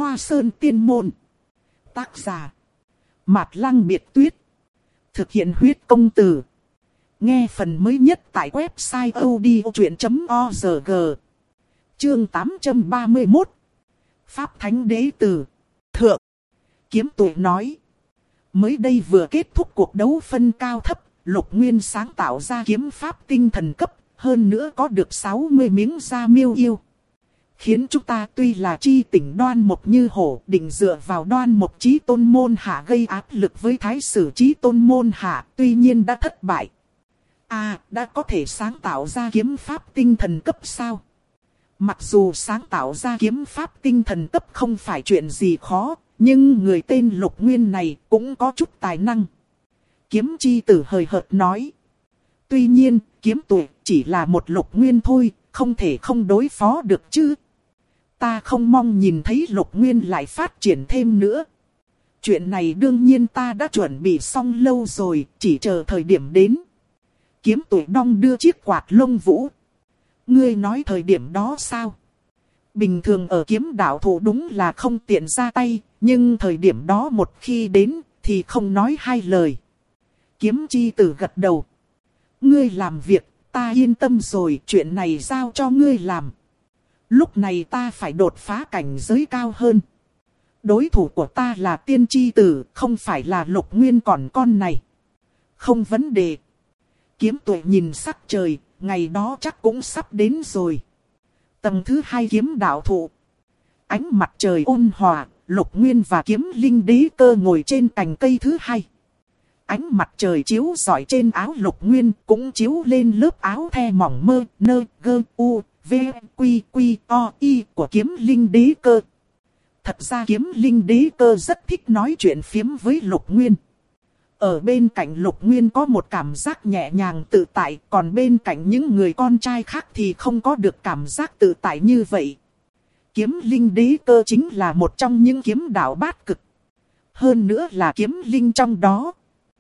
Hoa Sơn Tiên Môn. Tác giả Mạt Lăng Biệt Tuyết. Thực hiện huyết công từ. Nghe phần mới nhất tại website odchuyện.org. Chương 831. Pháp Thánh Đế Tử. Thượng. Kiếm Tụi nói. Mới đây vừa kết thúc cuộc đấu phân cao thấp, Lục Nguyên sáng tạo ra kiếm pháp tinh thần cấp, hơn nữa có được 60 miếng da miêu yêu. Khiến chúng ta tuy là chi tỉnh Đoan Mộc Như Hổ, định dựa vào Đoan Mộc Chí Tôn môn hạ gây áp lực với Thái Sử Chí Tôn môn hạ, tuy nhiên đã thất bại. Đã có thể sáng tạo ra kiếm pháp tinh thần cấp sao? Mặc dù sáng tạo ra kiếm pháp tinh thần cấp không phải chuyện gì khó, nhưng người tên Lục Nguyên này cũng có chút tài năng. Kiếm Chi Tử hời hợt nói. Tuy nhiên, kiếm tuổi chỉ là một Lục Nguyên thôi, không thể không đối phó được chứ. Ta không mong nhìn thấy Lục Nguyên lại phát triển thêm nữa. Chuyện này đương nhiên ta đã chuẩn bị xong lâu rồi, chỉ chờ thời điểm đến. Kiếm tuổi đong đưa chiếc quạt lông vũ. Ngươi nói thời điểm đó sao? Bình thường ở kiếm đạo thủ đúng là không tiện ra tay, nhưng thời điểm đó một khi đến thì không nói hai lời. Kiếm Chi Tử gật đầu. Ngươi làm việc, ta yên tâm rồi, chuyện này giao cho ngươi làm. Lúc này ta phải đột phá cảnh giới cao hơn. Đối thủ của ta là Tiên Chi Tử, không phải là Lục Nguyên còn con này. Không vấn đề. Kiếm Tuệ nhìn sắc trời, ngày đó chắc cũng sắp đến rồi. Tầng thứ 2 kiếm đạo thụ. Ánh mặt trời ôn hòa, Lục Nguyên và Kiếm Linh Đế Cơ ngồi trên cành cây thứ 2. Ánh mặt trời chiếu rọi trên áo Lục Nguyên, cũng chiếu lên lớp áo the mỏng mơ, nơ, gơ, u, v, quy, quy, o, y của Kiếm Linh Đế Cơ. Thật ra Kiếm Linh Đế Cơ rất thích nói chuyện phiếm với Lục Nguyên. Ở bên cạnh Lục Nguyên có một cảm giác nhẹ nhàng tự tại, còn bên cạnh những người con trai khác thì không có được cảm giác tự tại như vậy. Kiếm Linh Đế Cơ chính là một trong những kiếm đạo bát cực. Hơn nữa là kiếm linh trong đó.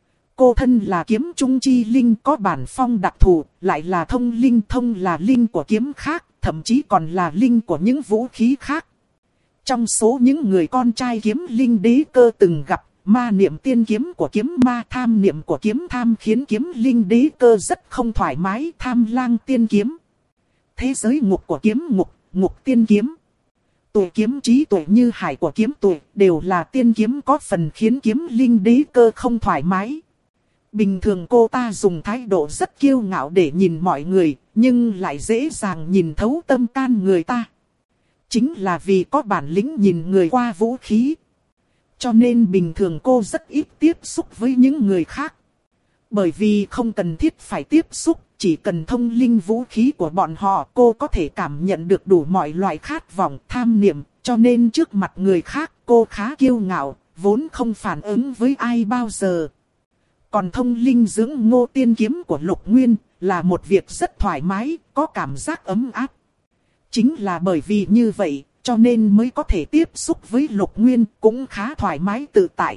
Cô thân là kiếm trung chi linh, có bản phong đặc thù, lại là thông linh, thông là linh của kiếm khác, thậm chí còn là linh của những vũ khí khác. Trong số những người con trai Kiếm Linh Đế Cơ từng gặp, ma niệm tiên kiếm của kiếm ma, tham niệm của kiếm tham khiến Kiếm Linh Đế Cơ rất không thoải mái, tham lang tiên kiếm. Thế giới ngục của kiếm ngục, ngục tiên kiếm. Tuổi kiếm trí tuệ như hải của kiếm tuệ đều là tiên kiếm, có phần khiến Kiếm Linh Đế Cơ không thoải mái. Bình thường cô ta dùng thái độ rất kiêu ngạo để nhìn mọi người, nhưng lại dễ dàng nhìn thấu tâm can người ta. Chính là vì có bản lĩnh nhìn người qua vũ khí. Cho nên bình thường cô rất ít tiếp xúc với những người khác. Bởi vì không cần thiết phải tiếp xúc, chỉ cần thông linh vũ khí của bọn họ, cô có thể cảm nhận được đủ mọi loại khát vọng, tham niệm. Cho nên trước mặt người khác cô khá kiêu ngạo, vốn không phản ứng với ai bao giờ. Còn thông linh dưỡng ngô tiên kiếm của Lục Nguyên là một việc rất thoải mái, có cảm giác ấm áp. Chính là bởi vì như vậy, cho nên mới có thể tiếp xúc với Lục Nguyên cũng khá thoải mái tự tại.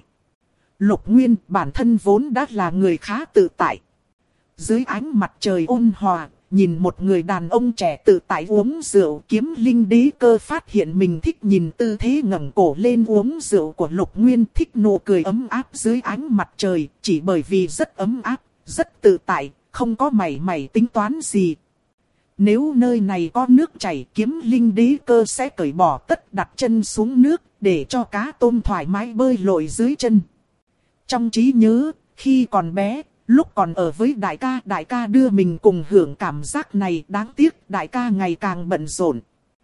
Lục Nguyên bản thân vốn đã là người khá tự tại. Dưới ánh mặt trời ôn hòa, nhìn một người đàn ông trẻ tự tại uống rượu, Kiếm Linh Đế Cơ phát hiện mình thích nhìn tư thế ngẩng cổ lên uống rượu của Lục Nguyên, thích nụ cười ấm áp dưới ánh mặt trời, chỉ bởi vì rất ấm áp, rất tự tại, không có mảy may tính toán gì. Nếu nơi này có nước chảy, Kiếm Linh Đế Cơ sẽ cởi bỏ tất đặt chân xuống nước, để cho cá tôm thoải mái bơi lội dưới chân. Trong trí nhớ, khi còn bé, lúc còn ở với đại ca đưa mình cùng hưởng cảm giác này, đáng tiếc đại ca ngày càng bận rộn.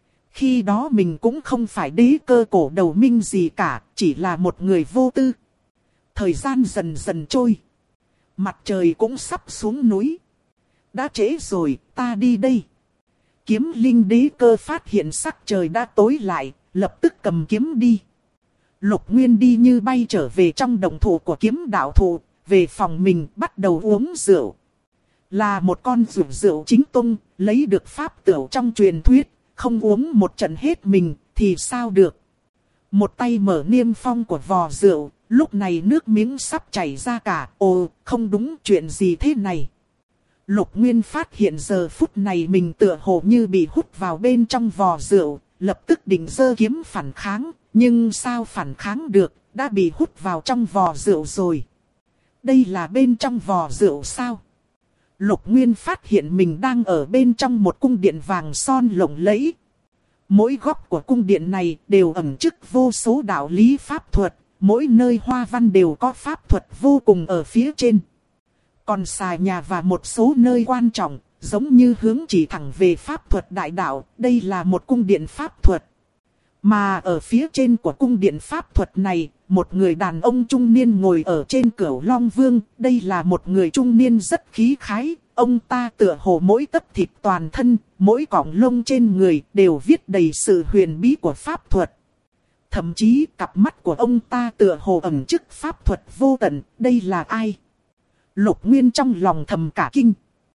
Khi đó mình cũng không phải đế cơ cổ đầu minh gì cả, chỉ là một người vô tư. Thời gian dần dần trôi. Mặt trời cũng sắp xuống núi. Đã trễ rồi, ta đi đây. Kiếm Linh Đế Cơ phát hiện sắc trời đã tối lại, lập tức cầm kiếm đi. Lục Nguyên đi như bay trở về trong động thủ của kiếm đạo thụ, về phòng mình bắt đầu uống rượu. Là một con rượu chính tông, lấy được pháp tửu trong truyền thuyết, không uống một trận hết mình thì sao được. Một tay mở niêm phong của vò rượu, lúc này nước miếng sắp chảy ra cả. Ồ, không đúng, chuyện gì thế này? Lục Nguyên phát hiện giờ phút này mình tựa hồ như bị hút vào bên trong vò rượu, lập tức định giơ kiếm phản kháng, Nhưng sao phản kháng được, đã bị hút vào trong vò rượu rồi. Đây là bên trong vò rượu sao? Lục Nguyên phát hiện mình đang ở bên trong một cung điện vàng son lộng lẫy. Mỗi góc của cung điện này đều ẩn chứa vô số đạo lý pháp thuật, mỗi nơi hoa văn đều có pháp thuật vô cùng ở phía trên. Còn xà nhà và một số nơi quan trọng, giống như hướng chỉ thẳng về pháp thuật đại đạo, đây là một cung điện pháp thuật. Mà ở phía trên của cung điện pháp thuật này, một người đàn ông trung niên ngồi ở trên Cửu Long Vương, đây là một người trung niên rất khí khái, ông ta tựa hồ mỗi tấc thịt toàn thân, mỗi cọng lông trên người đều viết đầy sự huyền bí của pháp thuật. Thậm chí cặp mắt của ông ta tựa hồ ẩn chứa pháp thuật vô tận, đây là ai? Lục Nguyên trong lòng thầm cả kinh.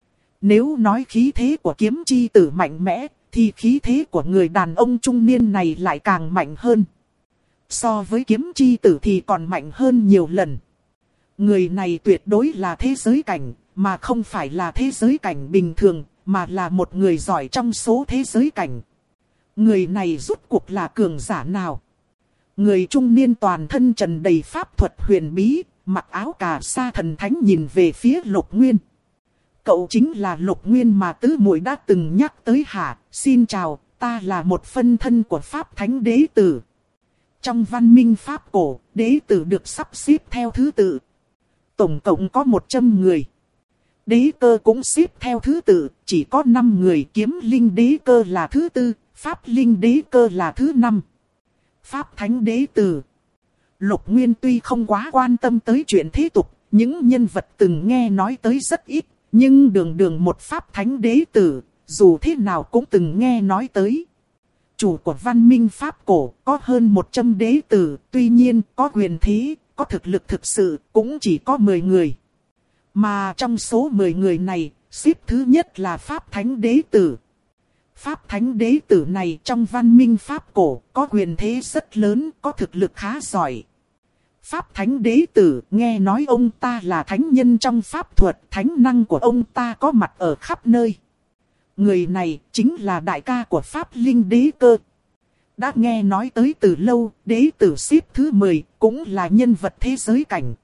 Nếu nói khí thế của kiếm chi tử mạnh mẽ, thì khí thế của người đàn ông trung niên này lại càng mạnh hơn. So với kiếm chi tử thì còn mạnh hơn nhiều lần. Người này tuyệt đối là thế giới cảnh, mà không phải là thế giới cảnh bình thường, mà là một người giỏi trong số thế giới cảnh. Người này rốt cuộc là cường giả nào? Người trung niên toàn thân trần đầy pháp thuật huyền bí, mặc áo cà sa thần thánh nhìn về phía Lục Nguyên. Cậu chính là Lục Nguyên mà tứ muội đã từng nhắc tới hả? Xin chào, ta là một phân thân của Pháp Thánh Đế Tử. Trong văn minh Pháp cổ, Đế Tử được sắp xếp theo thứ tự. Tổng cộng có 100 người. Đế cơ cũng xếp theo thứ tự, chỉ có 5 người. Kiếm linh đế cơ là thứ 4, Pháp linh đế cơ là thứ 5. Pháp Thánh Đế Tử. Lục Nguyên tuy không quá quan tâm tới chuyện thế tục, những nhân vật từng nghe nói tới rất ít. Nhưng đường đường một Pháp Thánh Đế Tử, dù thế nào cũng từng nghe nói tới. Chủ của văn minh Pháp cổ có hơn 100 đế tử, tuy nhiên có quyền thế, có thực lực thực sự, cũng chỉ có 10 người. Mà trong số 10 người này, xếp thứ nhất là Pháp Thánh Đế Tử. Pháp Thánh Đế Tử này trong văn minh Pháp cổ có quyền thế rất lớn, có thực lực khá giỏi. Pháp Thánh Đế Tử nghe nói ông ta là thánh nhân trong pháp thuật, thánh năng của ông ta có mặt ở khắp nơi. Người này chính là đại ca của Pháp Linh Đế Cơ. Đã nghe nói tới từ lâu, Đế Tử xếp thứ 10 cũng là nhân vật thế giới cảnh.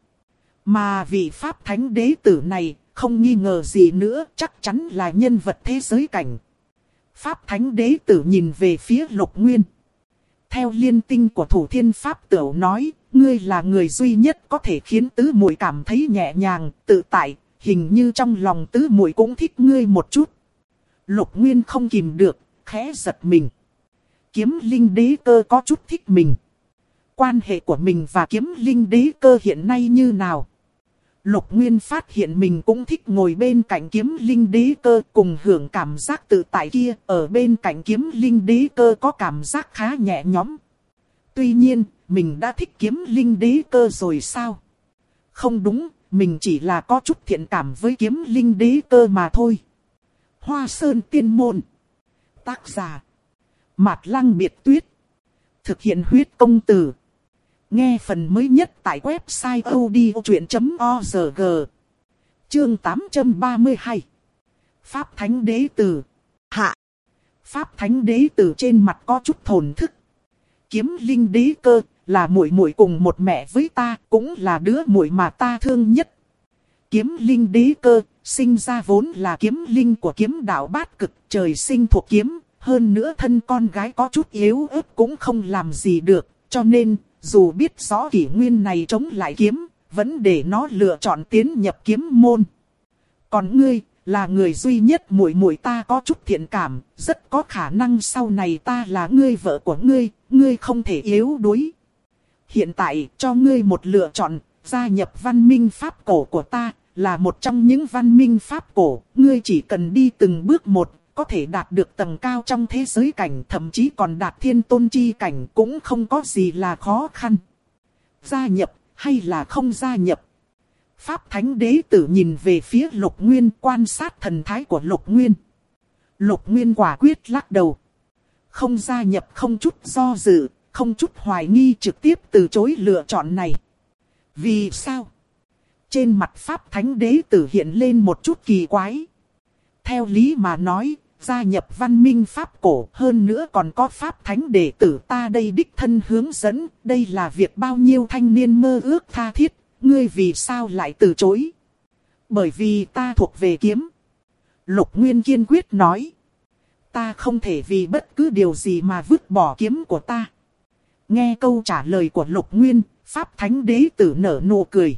Mà vị Pháp Thánh Đế Tử này không nghi ngờ gì nữa, chắc chắn là nhân vật thế giới cảnh. Pháp Thánh Đế Tử nhìn về phía Lục Nguyên. Theo liên tinh của Thủ Thiên Pháp Tửu nói, ngươi là người duy nhất có thể khiến tứ muội cảm thấy nhẹ nhàng, tự tại, hình như trong lòng tứ muội cũng thích ngươi một chút. Lục Nguyên không kìm được, khẽ giật mình. Kiếm linh đế cơ có chút thích mình. Quan hệ của mình và kiếm linh đế cơ hiện nay như nào? Lục Nguyên phát hiện mình cũng thích ngồi bên cạnh kiếm linh đế cơ cùng hưởng cảm giác tự tại kia. Ở bên cạnh kiếm linh đế cơ có cảm giác khá nhẹ nhõm. Tuy nhiên, mình đã thích kiếm linh đế cơ rồi sao? Không đúng, mình chỉ là có chút thiện cảm với kiếm linh đế cơ mà thôi. Hoa Sơn Tiên Môn. Tác giả Mạt Lăng Biệt Tuyết. Thực hiện huyết công từ. Nghe phần mới nhất tại website odchuyện.org. Chương 832. Pháp Thánh Đế Tử. Hạ. Pháp Thánh Đế Tử trên mặt có chút thổn thức. Kiếm linh đế cơ là muội muội cùng một mẹ với ta, cũng là đứa muội mà ta thương nhất. Kiếm linh đế cơ sinh ra vốn là kiếm linh của kiếm đạo bát cực, trời sinh thuộc kiếm, hơn nữa thân con gái có chút yếu ớt cũng không làm gì được, cho nên dù biết rõ kỷ nguyên này chống lại kiếm, vẫn để nó lựa chọn tiến nhập kiếm môn. Còn ngươi là người duy nhất muội muội ta có chút thiện cảm, rất có khả năng sau này ta là ngươi vợ của ngươi, ngươi không thể yếu đuối. Hiện tại cho ngươi một lựa chọn, gia nhập văn minh Pháp cổ của ta, là một trong những văn minh Pháp cổ, ngươi chỉ cần đi từng bước một, có thể đạt được tầng cao trong thế giới cảnh, thậm chí còn đạt thiên tôn chi cảnh, cũng không có gì là khó khăn. Gia nhập hay là không gia nhập? Pháp Thánh Đế Tử nhìn về phía Lục Nguyên, quan sát thần thái của Lục Nguyên. Lục Nguyên quả quyết lắc đầu. Không gia nhập, không chút do dự, không chút hoài nghi, trực tiếp từ chối lựa chọn này. Vì sao? Trên mặt Pháp Thánh Đế Tử hiện lên một chút kỳ quái. Theo lý mà nói, gia nhập văn minh Pháp cổ, hơn nữa còn có Pháp thánh đệ tử ta đây đích thân hướng dẫn, đây là việc bao nhiêu thanh niên mơ ước tha thiết, ngươi vì sao lại từ chối? Bởi vì ta thuộc về kiếm. Lục Nguyên kiên quyết nói. Ta không thể vì bất cứ điều gì mà vứt bỏ kiếm của ta. Nghe câu trả lời của Lục Nguyên, Pháp thánh đế tử nở nụ cười.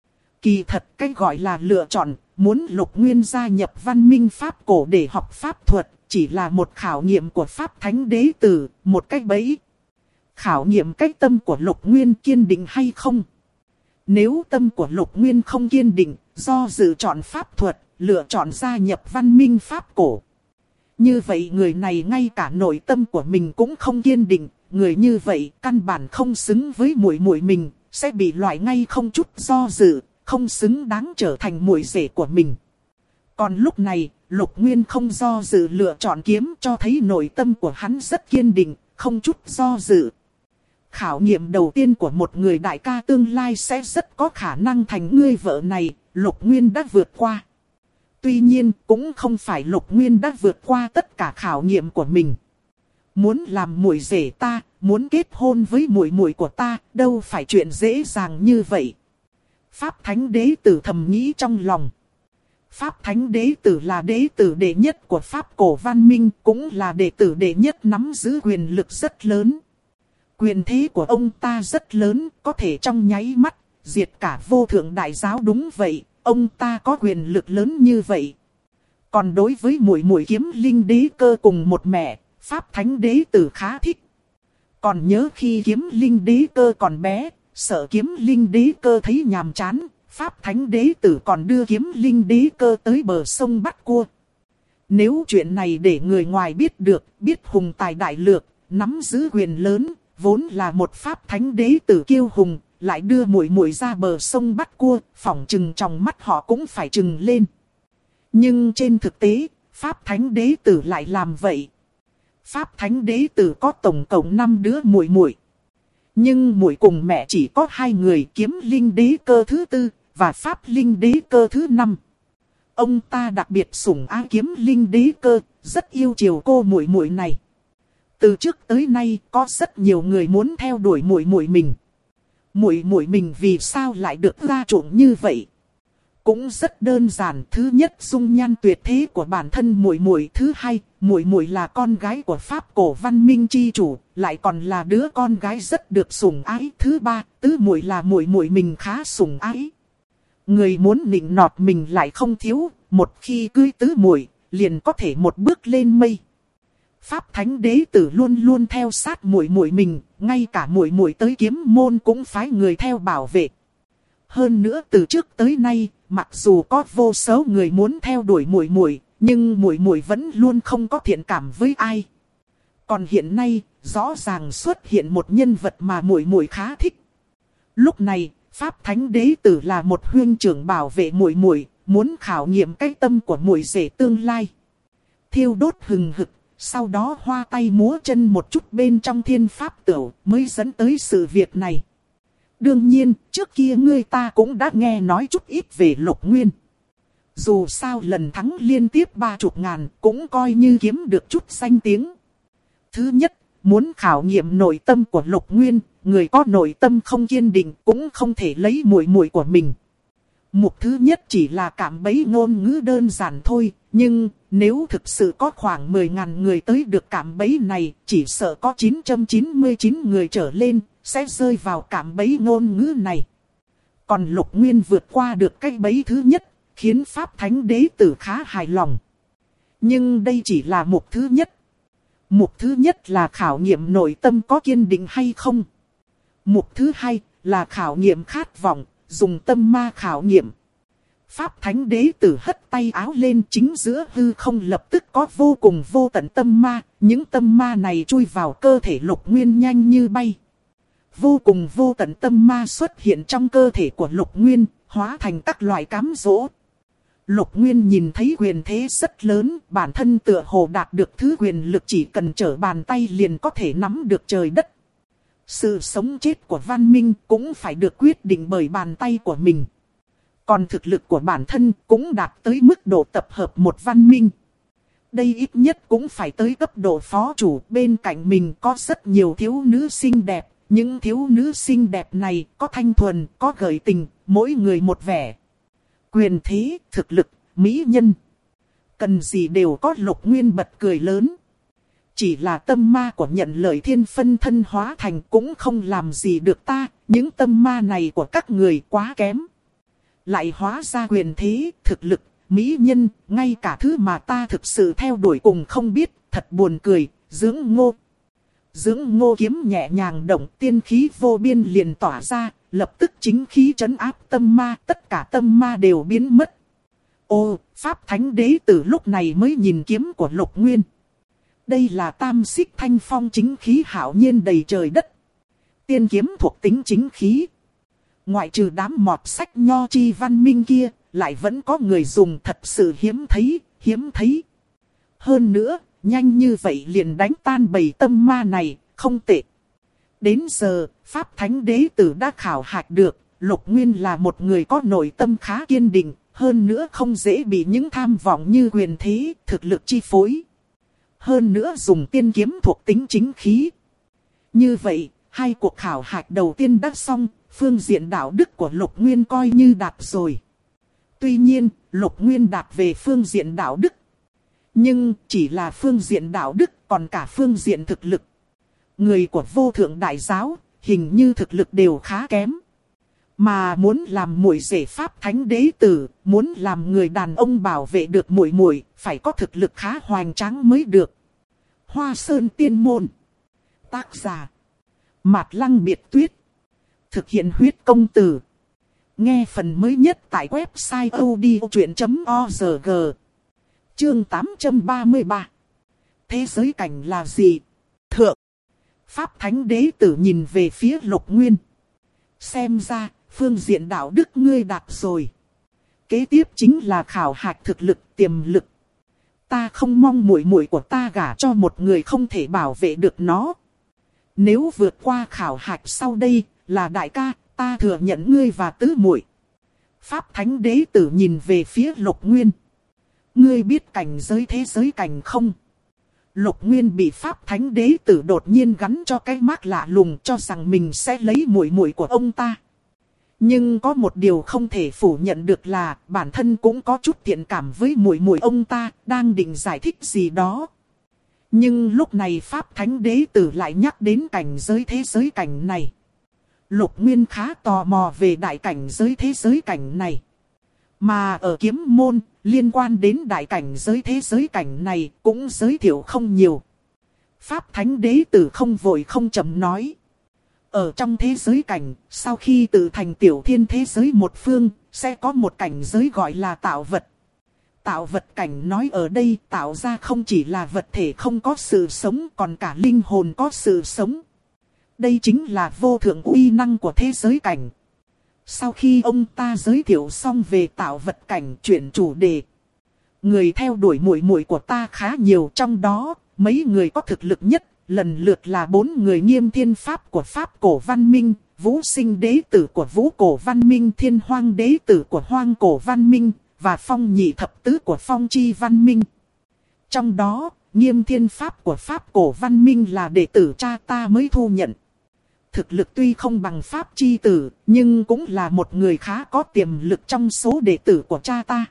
Kỳ thật cái gọi là lựa chọn, muốn Lục Nguyên gia nhập văn minh Pháp cổ để học Pháp thuật, chỉ là một khảo nghiệm của Pháp thánh đế tử, một cái bẫy. Khảo nghiệm cái tâm của Lục Nguyên kiên định hay không. Nếu tâm của Lục Nguyên không kiên định, do dự chọn Pháp thuật, lựa chọn gia nhập văn minh Pháp cổ. Như vậy người này ngay cả nội tâm của mình cũng không kiên định, người như vậy căn bản không xứng với muội muội mình, sẽ bị loại ngay không chút do dự, không xứng đáng trở thành muội rể của mình. Còn lúc này, Lục Nguyên không do dự lựa chọn kiếm, cho thấy nội tâm của hắn rất kiên định, không chút do dự. Khảo nghiệm đầu tiên của một người đại ca tương lai sẽ rất có khả năng thành ngươi vợ này, Lục Nguyên đã vượt qua. Tuy nhiên, cũng không phải Lục Nguyên đã vượt qua tất cả khảo nghiệm của mình. Muốn làm muội rể ta, muốn kết hôn với muội muội của ta, đâu phải chuyện dễ dàng như vậy. Pháp thánh đế tử thầm nghĩ trong lòng. Pháp thánh đế tử là đế tử đệ nhất của Pháp cổ văn minh, cũng là đệ tử đệ nhất nắm giữ quyền lực rất lớn. Quyền thế của ông ta rất lớn, có thể trong nháy mắt, diệt cả vô thượng đại giáo. Đúng vậy, ông ta có quyền lực lớn như vậy. Còn đối với muội muội Kiếm Linh đế cơ cùng một mẹ, Pháp thánh đế tử khá thích. Còn nhớ khi Kiếm Linh đế cơ còn bé, sợ Kiếm Linh đế cơ thấy nhàm chán, Pháp thánh đế tử còn đưa Kiếm Linh đế cơ tới bờ sông bắt cua. Nếu chuyện này để người ngoài biết được, biết hùng tài đại lược, nắm giữ quyền lớn, vốn là một Pháp thánh đế tử kiêu hùng, lại đưa muội muội ra bờ sông bắt cua, phỏng chừng trong mắt họ cũng phải trừng lên. Nhưng trên thực tế, Pháp thánh đế tử lại làm vậy. Pháp thánh đế tử có tổng cộng 5 đứa muội muội. Nhưng muội cùng mẹ chỉ có 2 người, Kiếm Linh đế cơ thứ 4 và Pháp Linh đế cơ thứ 5. Ông ta đặc biệt sủng ái Kiếm Linh đế cơ, rất yêu chiều cô muội muội này. Từ trước tới nay có rất nhiều người muốn theo đuổi muội muội mình. Muội muội mình vì sao lại được gia chuộng như vậy? Cũng rất đơn giản, thứ nhất dung nhan tuyệt thế của bản thân muội muội, thứ hai, muội muội là con gái của Pháp cổ văn minh chi chủ, lại còn là đứa con gái rất được sủng ái, thứ ba, tứ muội là muội muội mình khá sủng ái. Người muốn nịnh nọt mình lại không thiếu, một khi cưới tứ muội, liền có thể một bước lên mây. Pháp thánh đế tử luôn luôn theo sát muội muội mình, ngay cả muội muội tới kiếm môn cũng phái người theo bảo vệ. Hơn nữa từ trước tới nay, mặc dù có vô số người muốn theo đuổi muội muội, nhưng muội muội vẫn luôn không có thiện cảm với ai. Còn hiện nay, rõ ràng xuất hiện một nhân vật mà muội muội khá thích. Lúc này, Pháp thánh đế tử là một huynh trưởng bảo vệ muội muội, muốn khảo nghiệm cái tâm của muội rể tương lai. Thiêu đốt hừng hực, sau đó hoa tay múa chân một chút bên trong thiên pháp tửu, mới dẫn tới sự việc này. Đương nhiên, trước kia ngươi ta cũng đã nghe nói chút ít về Lục Nguyên. Dù sao lần thắng liên tiếp 30.000 cũng coi như kiếm được chút danh tiếng. Thứ nhất, muốn khảo nghiệm nội tâm của Lục Nguyên, người có nội tâm không kiên định cũng không thể lấy muội muội của mình. Mục thứ nhất chỉ là cạm bẫy ngôn ngữ đơn giản thôi, nhưng nếu thực sự có khoảng 10.000 người tới được cạm bẫy này, chỉ sợ có 999 người trở lên sẽ rơi vào cạm bẫy ngôn ngữ này. Còn Lục Nguyên vượt qua được cái bẫy thứ nhất, khiến Pháp thánh đế tử khá hài lòng. Nhưng đây chỉ là mục thứ nhất. Mục thứ nhất là khảo nghiệm nội tâm có kiên định hay không. Mục thứ hai là khảo nghiệm khát vọng, dùng tâm ma khảo nghiệm. Pháp thánh đế tử hất tay áo lên, chính giữa hư không lập tức có vô cùng vô tận tâm ma. Những tâm ma này chui vào cơ thể Lục Nguyên nhanh như bay. Vô cùng vô tận tâm ma xuất hiện trong cơ thể của Lục Nguyên, hóa thành các loại cám dỗ. Lục Nguyên nhìn thấy quyền thế rất lớn, bản thân tựa hồ đạt được thứ quyền lực chỉ cần trở bàn tay liền có thể nắm được trời đất. Sự sống chết của văn minh cũng phải được quyết định bởi bàn tay của mình. Còn thực lực của bản thân cũng đạt tới mức độ tập hợp một văn minh. Đây ít nhất cũng phải tới cấp độ phó chủ, bên cạnh mình có rất nhiều thiếu nữ xinh đẹp. Những thiếu nữ xinh đẹp này có thanh thuần, có gợi tình, mỗi người một vẻ. Quyền thế, thực lực, mỹ nhân. Cần gì đều có. Lục Nguyên bật cười lớn. Chỉ là tâm ma của nhận lợi thiên phân thân hóa thành cũng không làm gì được ta. Những tâm ma này của các người quá kém. Lại hóa ra quyền thế, thực lực, mỹ nhân, ngay cả thứ mà ta thực sự theo đuổi cùng không biết, thật buồn cười. Dưỡng ngô kiếm nhẹ nhàng động, tiên khí vô biên liền tỏa ra, lập tức chính khí trấn áp tâm ma, tất cả tâm ma đều biến mất. Ô, Pháp Thánh Đế Tử lúc này mới nhìn kiếm của Lục Nguyên. Đây là tam xích thanh phong chính khí hạo nhiên đầy trời đất. Tiên kiếm thuộc tính chính khí. Ngoại trừ đám mọt sách nho chi văn minh kia, lại vẫn có người dùng, thật sự hiếm thấy. Hơn nữa, nhanh như vậy liền đánh tan bầy tâm ma này, không tệ. Đến giờ, Pháp Thánh Đế Tử đã khảo hạch được, Lục Nguyên là một người có nội tâm khá kiên định, hơn nữa không dễ bị những tham vọng như quyền thế, thực lực chi phối. Hơn nữa dùng tiên kiếm thuộc tính chính khí. Như vậy, hai cuộc khảo hạch đầu tiên đã xong, phương diện đạo đức của Lục Nguyên coi như đạt rồi. Tuy nhiên, Lục Nguyên đạt về phương diện đạo đức. Nhưng chỉ là phương diện đạo đức, còn cả phương diện thực lực. Người của vô thượng đại giáo, hình như thực lực đều khá kém. Mà muốn làm muội rể Pháp Thánh Đế Tử, muốn làm người đàn ông bảo vệ được muội muội, phải có thực lực khá hoành tráng mới được. Hoa Sơn Tiên Môn. Tác giả: Mạt Lăng Biệt Tuyết. Thực hiện huyết công từ. Nghe phần mới nhất tại website odchuyện.org. Chương 833. Thế giới cảnh là gì? Thượng. Pháp Thánh Đế Tử nhìn về phía Lục Nguyên. Xem ra, phương diện đạo đức ngươi đạt rồi. Kế tiếp chính là khảo hạch thực lực, tiềm lực. Ta không mong muội muội của ta gả cho một người không thể bảo vệ được nó. Nếu vượt qua khảo hạch sau đây, là đại ca, ta thừa nhận ngươi và tứ muội. Pháp Thánh Đế Tử nhìn về phía Lục Nguyên. Ngươi biết cảnh giới thế giới cảnh không? Lục Nguyên bị Pháp Thánh Đế Tử đột nhiên gắn cho cái mác lạ lùng, cho rằng mình sẽ lấy muội muội của ông ta. Nhưng có một điều không thể phủ nhận được là bản thân cũng có chút thiện cảm với muội muội ông ta, đang định giải thích gì đó. Nhưng lúc này Pháp Thánh Đế Tử lại nhắc đến cảnh giới thế giới cảnh này. Lục Nguyên khá tò mò về đại cảnh giới thế giới cảnh này. Mà ở kiếm môn, liên quan đến đại cảnh giới thế giới cảnh này cũng giới thiệu không nhiều. Pháp Thánh Đế Tử không vội không chậm nói. Ở trong thế giới cảnh, sau khi tự thành tiểu thiên thế giới một phương, sẽ có một cảnh giới gọi là tạo vật. Tạo vật cảnh nói ở đây tạo ra không chỉ là vật thể không có sự sống, còn cả linh hồn có sự sống. Đây chính là vô thượng uy năng của thế giới cảnh. Sau khi ông ta giới thiệu xong về tạo vật cảnh, chuyển chủ đề. Người theo đuổi muội muội của ta khá nhiều, trong đó mấy người có thực lực nhất, lần lượt là 4 người Nghiêm Thiên Pháp của Pháp Cổ Văn Minh, Vũ Sinh Đế Tử của Vũ Cổ Văn Minh, Thiên Hoang Đế Tử của Hoang Cổ Văn Minh, và Phong Nhị Thập Tứ của Phong Chi Văn Minh. Trong đó, Nghiêm Thiên Pháp của Pháp Cổ Văn Minh là đệ tử cha ta mới thu nhận. Thực lực tuy không bằng Pháp Chi Tử, nhưng cũng là một người khá có tiềm lực trong số đệ tử của cha ta.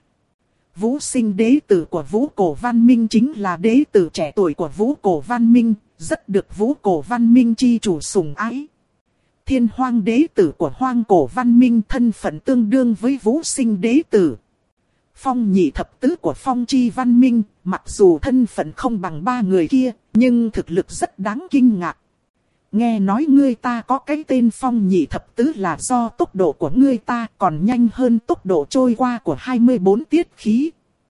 Vũ Sinh Đế Tử của Vũ Cổ Văn Minh chính là đế tử trẻ tuổi của Vũ Cổ Văn Minh, rất được Vũ Cổ Văn Minh chi chủ sủng ái. Thiên Hoang Đế Tử của Hoang Cổ Văn Minh thân phận tương đương với Vũ Sinh Đế Tử. Phong Nhị Thập Tứ của Phong Chi Văn Minh, mặc dù thân phận không bằng 3 người kia, nhưng thực lực rất đáng kinh ngạc. Nghe nói ngươi ta có cái tên Phong Nhị Thập Tứ là do tốc độ của ngươi ta còn nhanh hơn tốc độ trôi qua của 24 tiết khí.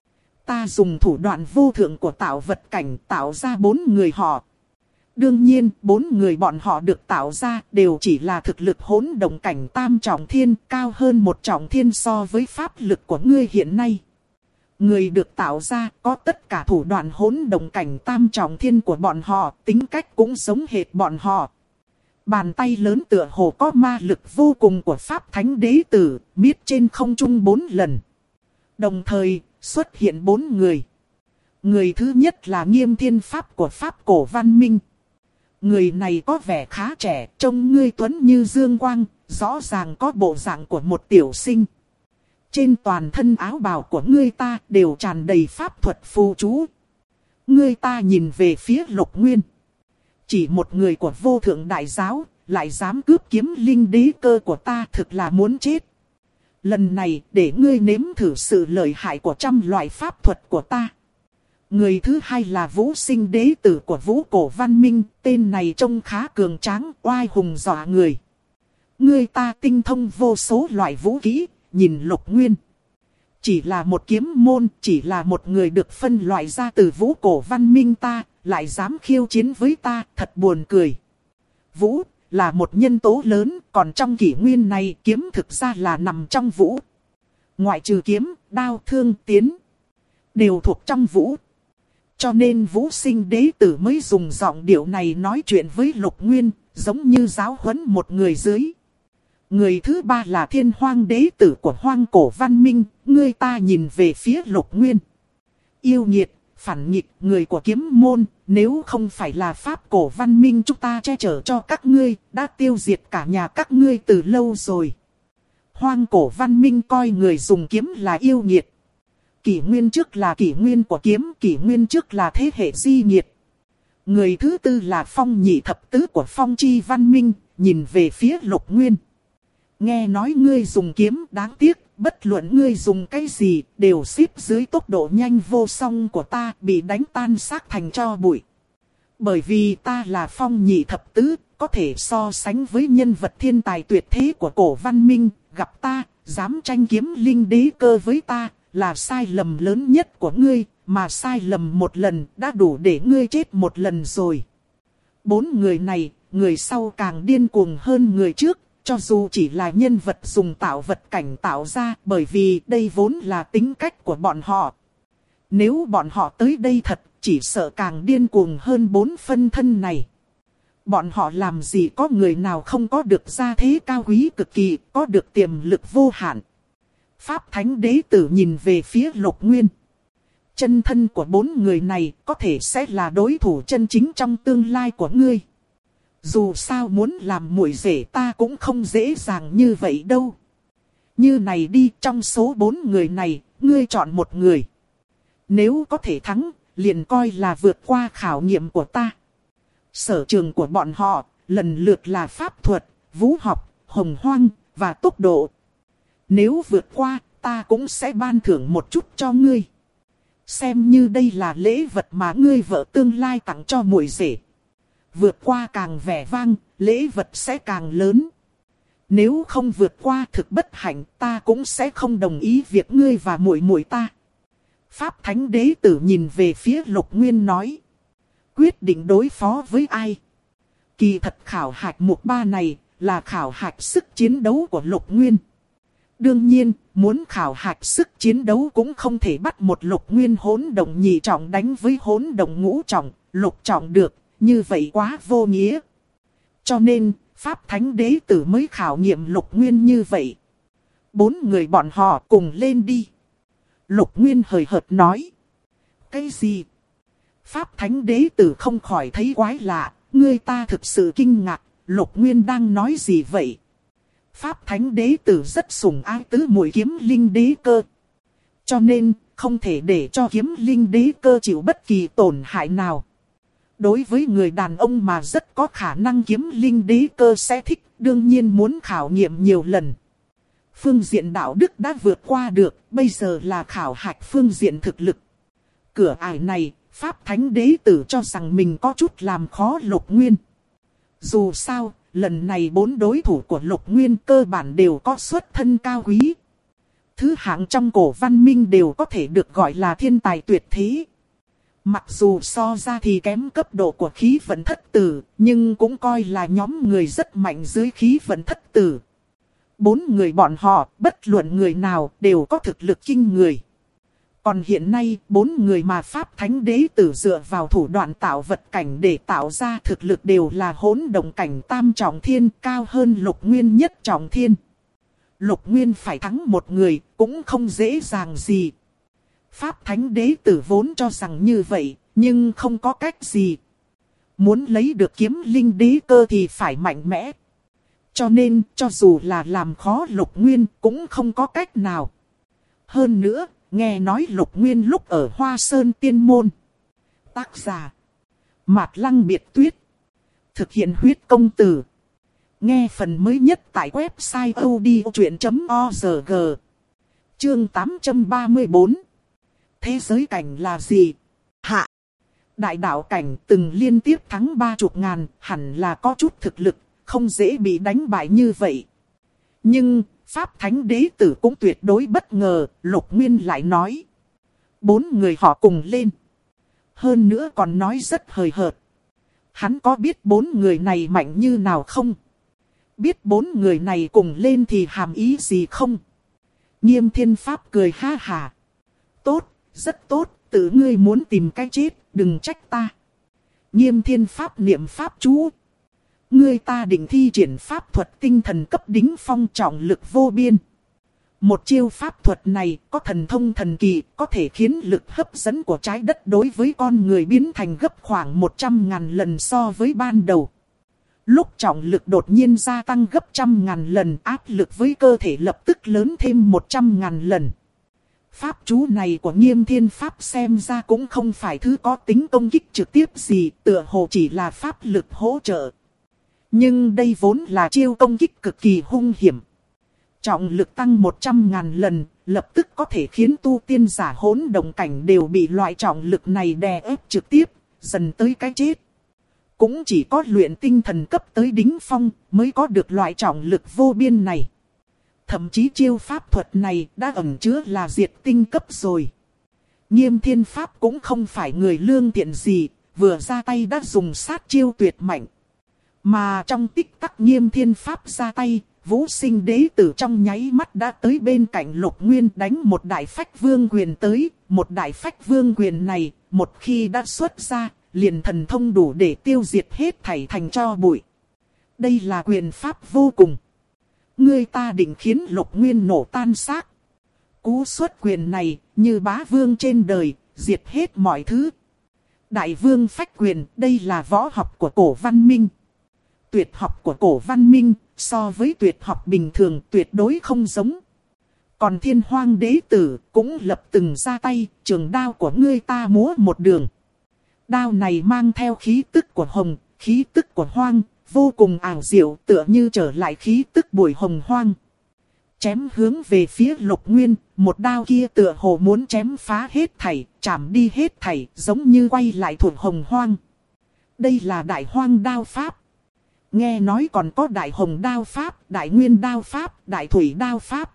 Ta dùng thủ đoạn vô thượng của tạo vật cảnh tạo ra 4 người họ. Đương nhiên, 4 người bọn họ được tạo ra đều chỉ là thực lực hỗn động cảnh tam trọng thiên, cao hơn 1 trọng thiên so với pháp lực của ngươi hiện nay. Người được tạo ra có tất cả thủ đoạn hỗn động cảnh tam trọng thiên của bọn họ, tính cách cũng giống hệt bọn họ. Bàn tay lớn tựa hồ có ma lực vô cùng của Pháp Thánh Đế Tử, miết trên không trung 4 lần. Đồng thời, xuất hiện 4 người. Người thứ nhất là Nghiêm Thiên Pháp của Pháp cổ văn minh. Người này có vẻ khá trẻ, trông ngươi tuấn như dương quang, rõ ràng có bộ dạng của một tiểu sinh. Trên toàn thân áo bào của ngươi ta đều tràn đầy pháp thuật phù chú. Ngươi ta nhìn về phía Lục Nguyên. Chỉ một người của vô thượng đại giáo, lại dám cướp kiếm linh đế cơ của ta, thực là muốn chết. Lần này để ngươi nếm thử sự lợi hại của trăm loại pháp thuật của ta. Người thứ hai là Vũ Sinh đế tử của Vũ cổ văn minh, tên này trông khá cường tráng, oai hùng dọa người. Ngươi ta tinh thông vô số loại vũ kỹ, nhìn Lục Nguyên. Chỉ là một kiếm môn, chỉ là một người được phân loại ra từ Vũ cổ văn minh ta, lại dám khiêu chiến với ta, thật buồn cười. Vũ là một nhân tố lớn, còn trong kỷ nguyên này kiếm thực ra là nằm trong vũ. Ngoại trừ kiếm, đao, thương, tiến, đều thuộc trong vũ. Cho nên Vũ Sinh đế tử mới dùng giọng điệu này nói chuyện với Lục Nguyên, giống như giáo huấn một người dưới. Người thứ ba là Thiên Hoang đế tử của Hoang cổ văn minh, ngươi ta nhìn về phía Lục Nguyên. Yêu nghiệt, phản nghịch, người của kiếm môn, nếu không phải là Pháp cổ văn minh chúng ta che chở cho các ngươi, đã tiêu diệt cả nhà các ngươi từ lâu rồi. Hoang cổ văn minh coi người dùng kiếm là yêu nghiệt. Kỷ nguyên trước là kỷ nguyên của kiếm, kỷ nguyên trước là thế hệ di nghiệt. Người thứ tư là Phong nhị thập tứ của Phong chi văn minh, nhìn về phía Lục Nguyên. Nghe nói ngươi dùng kiếm, đáng tiếc, bất luận ngươi dùng cái gì, đều xếp dưới tốc độ nhanh vô song của ta, bị đánh tan xác thành tro bụi. Bởi vì ta là Phong nhị thập tứ, có thể so sánh với nhân vật thiên tài tuyệt thế của cổ văn minh, gặp ta, dám tranh kiếm linh đế cơ với ta, là sai lầm lớn nhất của ngươi, mà sai lầm một lần đã đủ để ngươi chết một lần rồi. 4 người này, người sau càng điên cuồng hơn người trước. Cho dù chỉ là nhân vật dùng tạo vật cảnh tạo ra, bởi vì đây vốn là tính cách của bọn họ. Nếu bọn họ tới đây thật, chỉ sợ càng điên cuồng hơn 4 phân thân này. Bọn họ làm gì có người nào không có được gia thế cao quý cực kỳ, có được tiềm lực vô hạn. Pháp Thánh đế tử nhìn về phía Lục Nguyên. Chân thân của 4 người này có thể sẽ là đối thủ chân chính trong tương lai của ngươi. Dù sao muốn làm muội rể ta cũng không dễ dàng như vậy đâu. Như này đi, trong số 4 người này, ngươi chọn một người. Nếu có thể thắng, liền coi là vượt qua khảo nghiệm của ta. Sở trường của bọn họ, lần lượt là pháp thuật, vũ học, hồng hoang, và tốc độ. Nếu vượt qua, ta cũng sẽ ban thưởng một chút cho ngươi. Xem như đây là lễ vật mà ngươi vợ tương lai tặng cho muội rể. Vượt qua càng vẻ vang, lễ vật sẽ càng lớn. Nếu không vượt qua thực bất hạnh, ta cũng sẽ không đồng ý việc ngươi và muội muội ta. Pháp Thánh đế tử nhìn về phía Lục Nguyên nói. Quyết định đối phó với ai? Kỳ thật khảo hạch mục 3 này là khảo hạch sức chiến đấu của Lục Nguyên. Đương nhiên, muốn khảo hạch sức chiến đấu cũng không thể bắt một Lục Nguyên hỗn động nhị trọng đánh với hỗn động ngũ trọng, lục trọng được. Như vậy quá vô nghĩa. Cho nên, Pháp Thánh đế tử mới khảo nghiệm Lục Nguyên như vậy. 4 người bọn họ cùng lên đi. Lục Nguyên hời hợt nói. Cái gì? Pháp Thánh đế tử không khỏi thấy quái lạ. Ngươi ta thực sự kinh ngạc. Lục Nguyên đang nói gì vậy? Pháp Thánh đế tử rất sủng ái tứ muội kiếm linh đế cơ. Cho nên, không thể để cho kiếm linh đế cơ chịu bất kỳ tổn hại nào. Đối với người đàn ông mà rất có khả năng kiếm linh đế cơ sẽ thích, đương nhiên muốn khảo nghiệm nhiều lần. Phương diện đạo đức đã vượt qua được, bây giờ là khảo hạch phương diện thực lực. Cửa ải này, Pháp Thánh đế tử cho rằng mình có chút làm khó Lục Nguyên. Dù sao, lần này 4 đối thủ của Lục Nguyên cơ bản đều có xuất thân cao quý. Thứ hạng trong cổ văn minh đều có thể được gọi là thiên tài tuyệt thế. Mặc dù so ra thì kém cấp độ của khí vận thất tử, nhưng cũng coi là nhóm người rất mạnh dưới khí vận thất tử. 4 người bọn họ, bất luận người nào, đều có thực lực kinh người. Còn hiện nay, 4 người mà Pháp Thánh đế tử dựa vào thủ đoạn tạo vật cảnh để tạo ra thực lực đều là hỗn động cảnh tam trọng thiên, cao hơn Lục Nguyên nhất trọng thiên. Lục Nguyên phải thắng một người, cũng không dễ dàng gì. Pháp thánh đế tử vốn cho rằng như vậy, nhưng không có cách gì. Muốn lấy được kiếm linh đế cơ thì phải mạnh mẽ. Cho nên, cho dù là làm khó Lục Nguyên cũng không có cách nào. Hơn nữa, nghe nói Lục Nguyên lúc ở Hoa Sơn Tiên Môn. Tác giả: Mạt Lăng Biệt Tuyết. Thực hiện huyết công từ. Nghe phần mới nhất tại website odchuyện.org. Chương 834. Thế giới cảnh là gì? Hạ. Đại đạo cảnh từng liên tiếp thắng 30.000, hẳn là có chút thực lực, không dễ bị đánh bại như vậy. Nhưng, Pháp Thánh Đế Tử cũng tuyệt đối bất ngờ, Lục Nguyên lại nói. 4 người họ cùng lên. Hơn nữa còn nói rất hời hợt. Hắn có biết 4 người này mạnh như nào không? Biết 4 người này cùng lên thì hàm ý gì không? Nghiêm Thiên Pháp cười ha hà. Tốt, rất tốt, tự ngươi muốn tìm cái chết, đừng trách ta. Nghiêm Thiên Pháp niệm pháp chú. Ngươi ta định thi triển pháp thuật tinh thần cấp đỉnh phong trọng lực vô biên. Một chiêu pháp thuật này có thần thông thần kỳ, có thể khiến lực hấp dẫn của trái đất đối với con người biến thành gấp khoảng 100.000 lần so với ban đầu. Lúc trọng lực đột nhiên gia tăng gấp 100.000 lần, áp lực với cơ thể lập tức lớn thêm 100.000 lần. Pháp chú này của Nghiêm Thiên Pháp xem ra cũng không phải thứ có tính công kích trực tiếp gì, tựa hồ chỉ là pháp lực hỗ trợ. Nhưng đây vốn là chiêu công kích cực kỳ hung hiểm. Trọng lực tăng 100.000 lần, lập tức có thể khiến tu tiên giả hỗn động cảnh đều bị loại trọng lực này đè ép trực tiếp, dần tới cái chết. Cũng chỉ có luyện tinh thần cấp tới đỉnh phong mới có được loại trọng lực vô biên này. Thậm chí chiêu pháp thuật này đã ẩn chứa là diệt tinh cấp rồi. Nghiêm Thiên Pháp cũng không phải người lương thiện gì, vừa ra tay đã dùng sát chiêu tuyệt mạnh. Mà trong tích tắc Nghiêm Thiên Pháp ra tay, Vũ Sinh Đế Tử trong nháy mắt đã tới bên cạnh Lục Nguyên đánh một đại phách vương quyền tới. Một đại phách vương quyền này, một khi đã xuất ra, liền thần thông đủ để tiêu diệt hết thảy thành tro bụi. Đây là quyền pháp vô cùng. Người ta định khiến Lục Nguyên nổ tan xác. Cú xuất quyền này, như bá vương trên đời, diệt hết mọi thứ. Đại vương phách quyền, đây là võ học của cổ văn minh. Tuyệt học của cổ văn minh, so với tuyệt học bình thường tuyệt đối không giống. Còn Thiên Hoang Đế Tử cũng lập từng ra tay, trường đao của ngươi ta múa một đường. Đao này mang theo khí tức của hồng, khí tức của hoang, vô cùng ảo diệu, tựa như trở lại khí tức buổi hồng hoang. Chém hướng về phía Lục Nguyên, một đao kia tựa hồ muốn chém phá hết thảy, chảm đi hết thảy, giống như quay lại thuộc hồng hoang. Đây là đại hoang đao pháp. Nghe nói còn có đại hồng đao pháp, đại nguyên đao pháp, đại thủy đao pháp.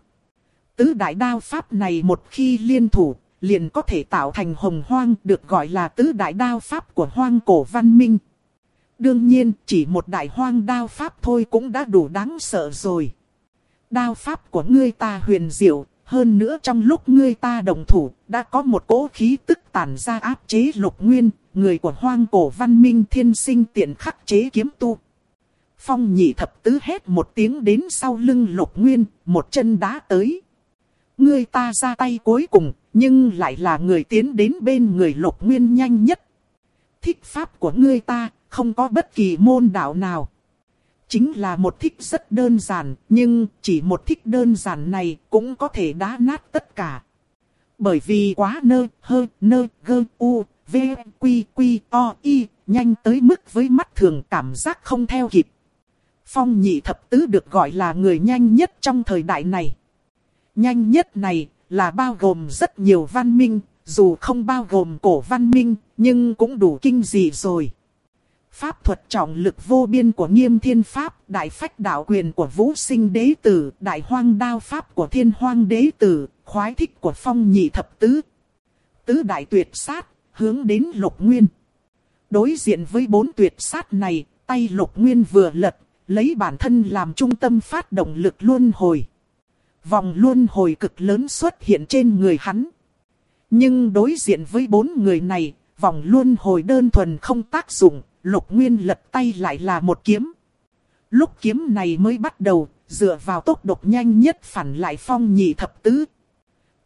Tứ đại đao pháp này một khi liên thủ, liền có thể tạo thành hồng hoang, được gọi là tứ đại đao pháp của hoang cổ văn minh. Đương nhiên, chỉ một đại hoang đao pháp thôi cũng đã đủ đáng sợ rồi. Đao pháp của ngươi ta huyền diệu, hơn nữa trong lúc ngươi ta đồng thủ, đã có một cỗ khí tức tản ra áp chế Lục Nguyên, người của hoang cổ văn minh thiên sinh tiện khắc chế kiếm tu. Phong Nhị Thập Tứ hét một tiếng đến sau lưng Lục Nguyên, một chân đá tới. Ngươi ta ra tay cuối cùng, nhưng lại là người tiến đến bên người Lục Nguyên nhanh nhất. Thích pháp của ngươi ta, không có bất kỳ môn đạo nào. Chính là một thích rất đơn giản, nhưng chỉ một thích đơn giản này cũng có thể đá nát tất cả. Bởi vì quá v quy o y, nhanh tới mức với mắt thường cảm giác không theo kịp. Phong Nhị Thập Tứ được gọi là người nhanh nhất trong thời đại này. Nhanh nhất này là bao gồm rất nhiều văn minh, dù không bao gồm cổ văn minh, nhưng cũng đủ kinh dị rồi. Pháp thuật trọng lực vô biên của Nghiêm Thiên Pháp, đại phách đạo quyền của Vũ Sinh Đế Tử, đại hoang đao pháp của Thiên Hoang Đế Tử, khoái thích của Phong Nhị Thập Tứ. Tứ đại tuyệt sát, hướng đến Lục Nguyên. Đối diện với 4 tuyệt sát này, tay Lục Nguyên vừa lật, lấy bản thân làm trung tâm phát động lực luân hồi. Vòng luân hồi cực lớn xuất hiện trên người hắn. Nhưng đối diện với 4 người này, vòng luân hồi đơn thuần không tác dụng, Lục Nguyên lật tay lại là một kiếm. Lúc kiếm này mới bắt đầu, dựa vào tốc độ nhanh nhất phản lại Phong Nhị Thập Tứ.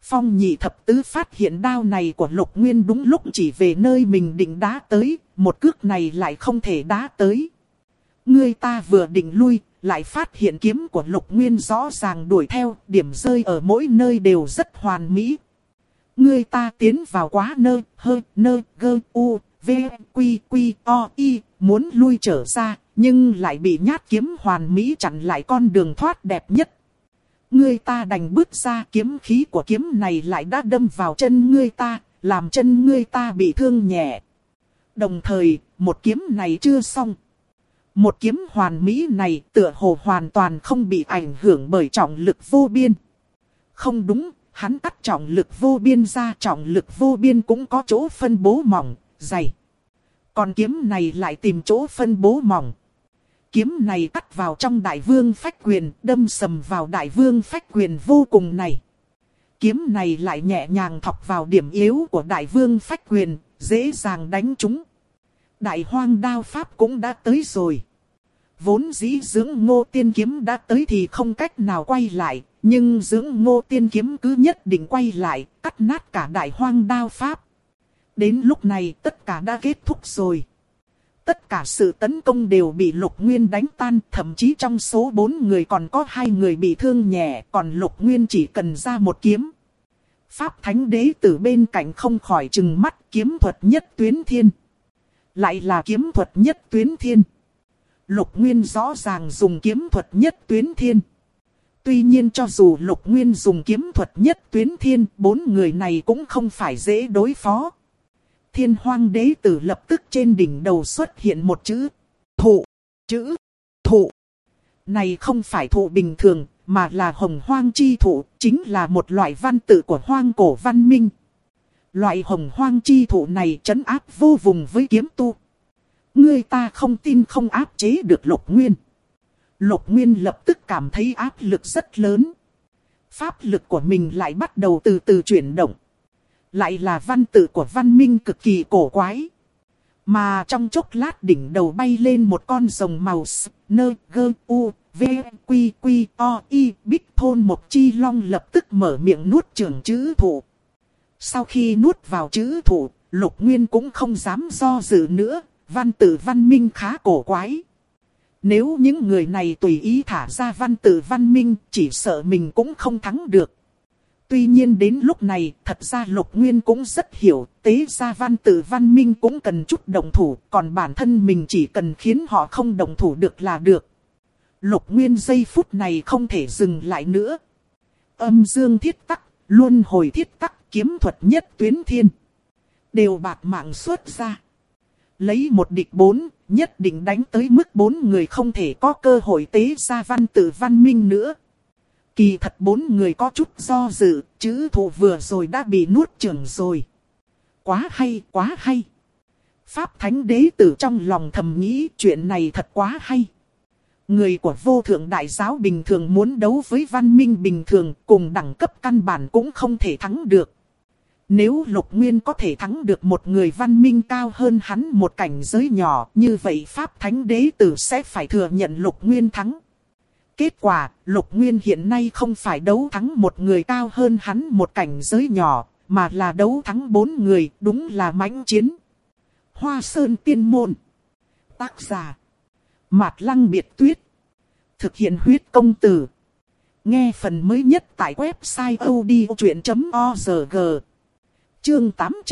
Phong Nhị thập tứ phát hiện đao này của Lục Nguyên đúng lúc chỉ về nơi mình định đá tới, một cước này lại không thể đá tới. Người ta vừa định lui, lại phát hiện kiếm của Lục Nguyên rõ ràng đuổi theo, điểm rơi ở mỗi nơi đều rất hoàn mỹ. Người ta tiến vào quá nơ, hơ, nơ, gơ, u, v, quy, quy, o, y, muốn lui trở ra, nhưng lại bị nhát kiếm hoàn mỹ chặn lại con đường thoát đẹp nhất. Người ta đành bước ra, kiếm khí của kiếm này lại đã đâm vào chân người ta, làm chân người ta bị thương nhẹ. Đồng thời, một kiếm này chưa xong. Một kiếm hoàn mỹ này tựa hồ hoàn toàn không bị ảnh hưởng bởi trọng lực vô biên. Không đúng, hắn cắt trọng lực vô biên ra, trọng lực vô biên cũng có chỗ phân bố mỏng, dày. Còn kiếm này lại tìm chỗ phân bố mỏng. Kiếm này cắt vào trong đại vương phách quyền, đâm sầm vào đại vương phách quyền vô cùng này. Kiếm này lại nhẹ nhàng thọc vào điểm yếu của đại vương phách quyền, dễ dàng đánh trúng. Đại hoang đao pháp cũng đã tới rồi. Vốn dĩ dưỡng ngô tiên kiếm đã tới thì không cách nào quay lại, nhưng dưỡng ngô tiên kiếm cứ nhất định quay lại, cắt nát cả đại hoang đao pháp. Đến lúc này tất cả đã kết thúc rồi. Tất cả sự tấn công đều bị Lục Nguyên đánh tan, thậm chí trong số 4 người còn có 2 người bị thương nhẹ, còn Lục Nguyên chỉ cần ra một kiếm. Pháp Thánh Đế từ bên cạnh không khỏi trừng mắt, kiếm thuật nhất tuyến thiên. Lại là kiếm thuật nhất tuyến thiên. Lục Nguyên rõ ràng dùng kiếm thuật nhất tuyến thiên. Tuy nhiên cho dù Lục Nguyên dùng kiếm thuật nhất tuyến thiên, 4 người này cũng không phải dễ đối phó. Thiên Hoang Đế tử lập tức trên đỉnh đầu xuất hiện một chữ thụ. Chữ thụ này không phải thụ bình thường, mà là hồng hoang chi thụ, chính là một loại văn tự của hoang cổ văn minh. Loại hồng hoang chi thụ này trấn áp vô vùng với kiếm tu. Người ta không tin không áp chế được Lục Nguyên. Lục Nguyên lập tức cảm thấy áp lực rất lớn. Pháp lực của mình lại bắt đầu từ từ chuyển động. Lại là văn tự của văn minh cực kỳ cổ quái. Mà trong chốc lát đỉnh đầu bay lên một con rồng màu nơ gơ u v quy quy o y, Bích Thôn một chi long lập tức mở miệng nuốt chửng chữ thụ. Sau khi nuốt vào chữ thụ, Lục Nguyên cũng không dám do dự nữa, văn tự văn minh khá cổ quái. Nếu những người này tùy ý thả ra văn tự văn minh, chỉ sợ mình cũng không thắng được. Tuy nhiên đến lúc này, thật ra Lục Nguyên cũng rất hiểu, tế ra văn tự văn minh cũng cần chút động thủ, còn bản thân mình chỉ cần khiến họ không động thủ được là được. Lục Nguyên giây phút này không thể dừng lại nữa. Âm dương thiết tắc, luân hồi thiết tắc, kiếm thuật nhất tuyến thiên. Đều bạt mạng xuất ra. Lấy một địch 4, nhất định đánh tới mức 4 người không thể có cơ hội tế ra văn tự văn minh nữa. Kỳ thật 4 người có chút do dự, chữ thụ vừa rồi đã bị nuốt chửng rồi. Quá hay, quá hay. Pháp Thánh Đế tử trong lòng thầm nghĩ chuyện này thật quá hay. Người của vô thượng đại giáo bình thường muốn đấu với văn minh bình thường cùng đẳng cấp căn bản cũng không thể thắng được. Nếu Lục Nguyên có thể thắng được một người văn minh cao hơn hắn một cảnh giới nhỏ, như vậy Pháp Thánh Đế tử sẽ phải thừa nhận Lục Nguyên thắng. Kết quả, Lục Nguyên hiện nay không phải đấu thắng một người cao hơn hắn một cảnh giới nhỏ, mà là đấu thắng 4 người, đúng là mãnh chiến. Hoa Sơn Tiên Môn. Tác giả: Mạt Lăng Biệt Tuyết. Thực hiện huyết công từ. Nghe phần mới nhất tại website odchuyện.org. Chương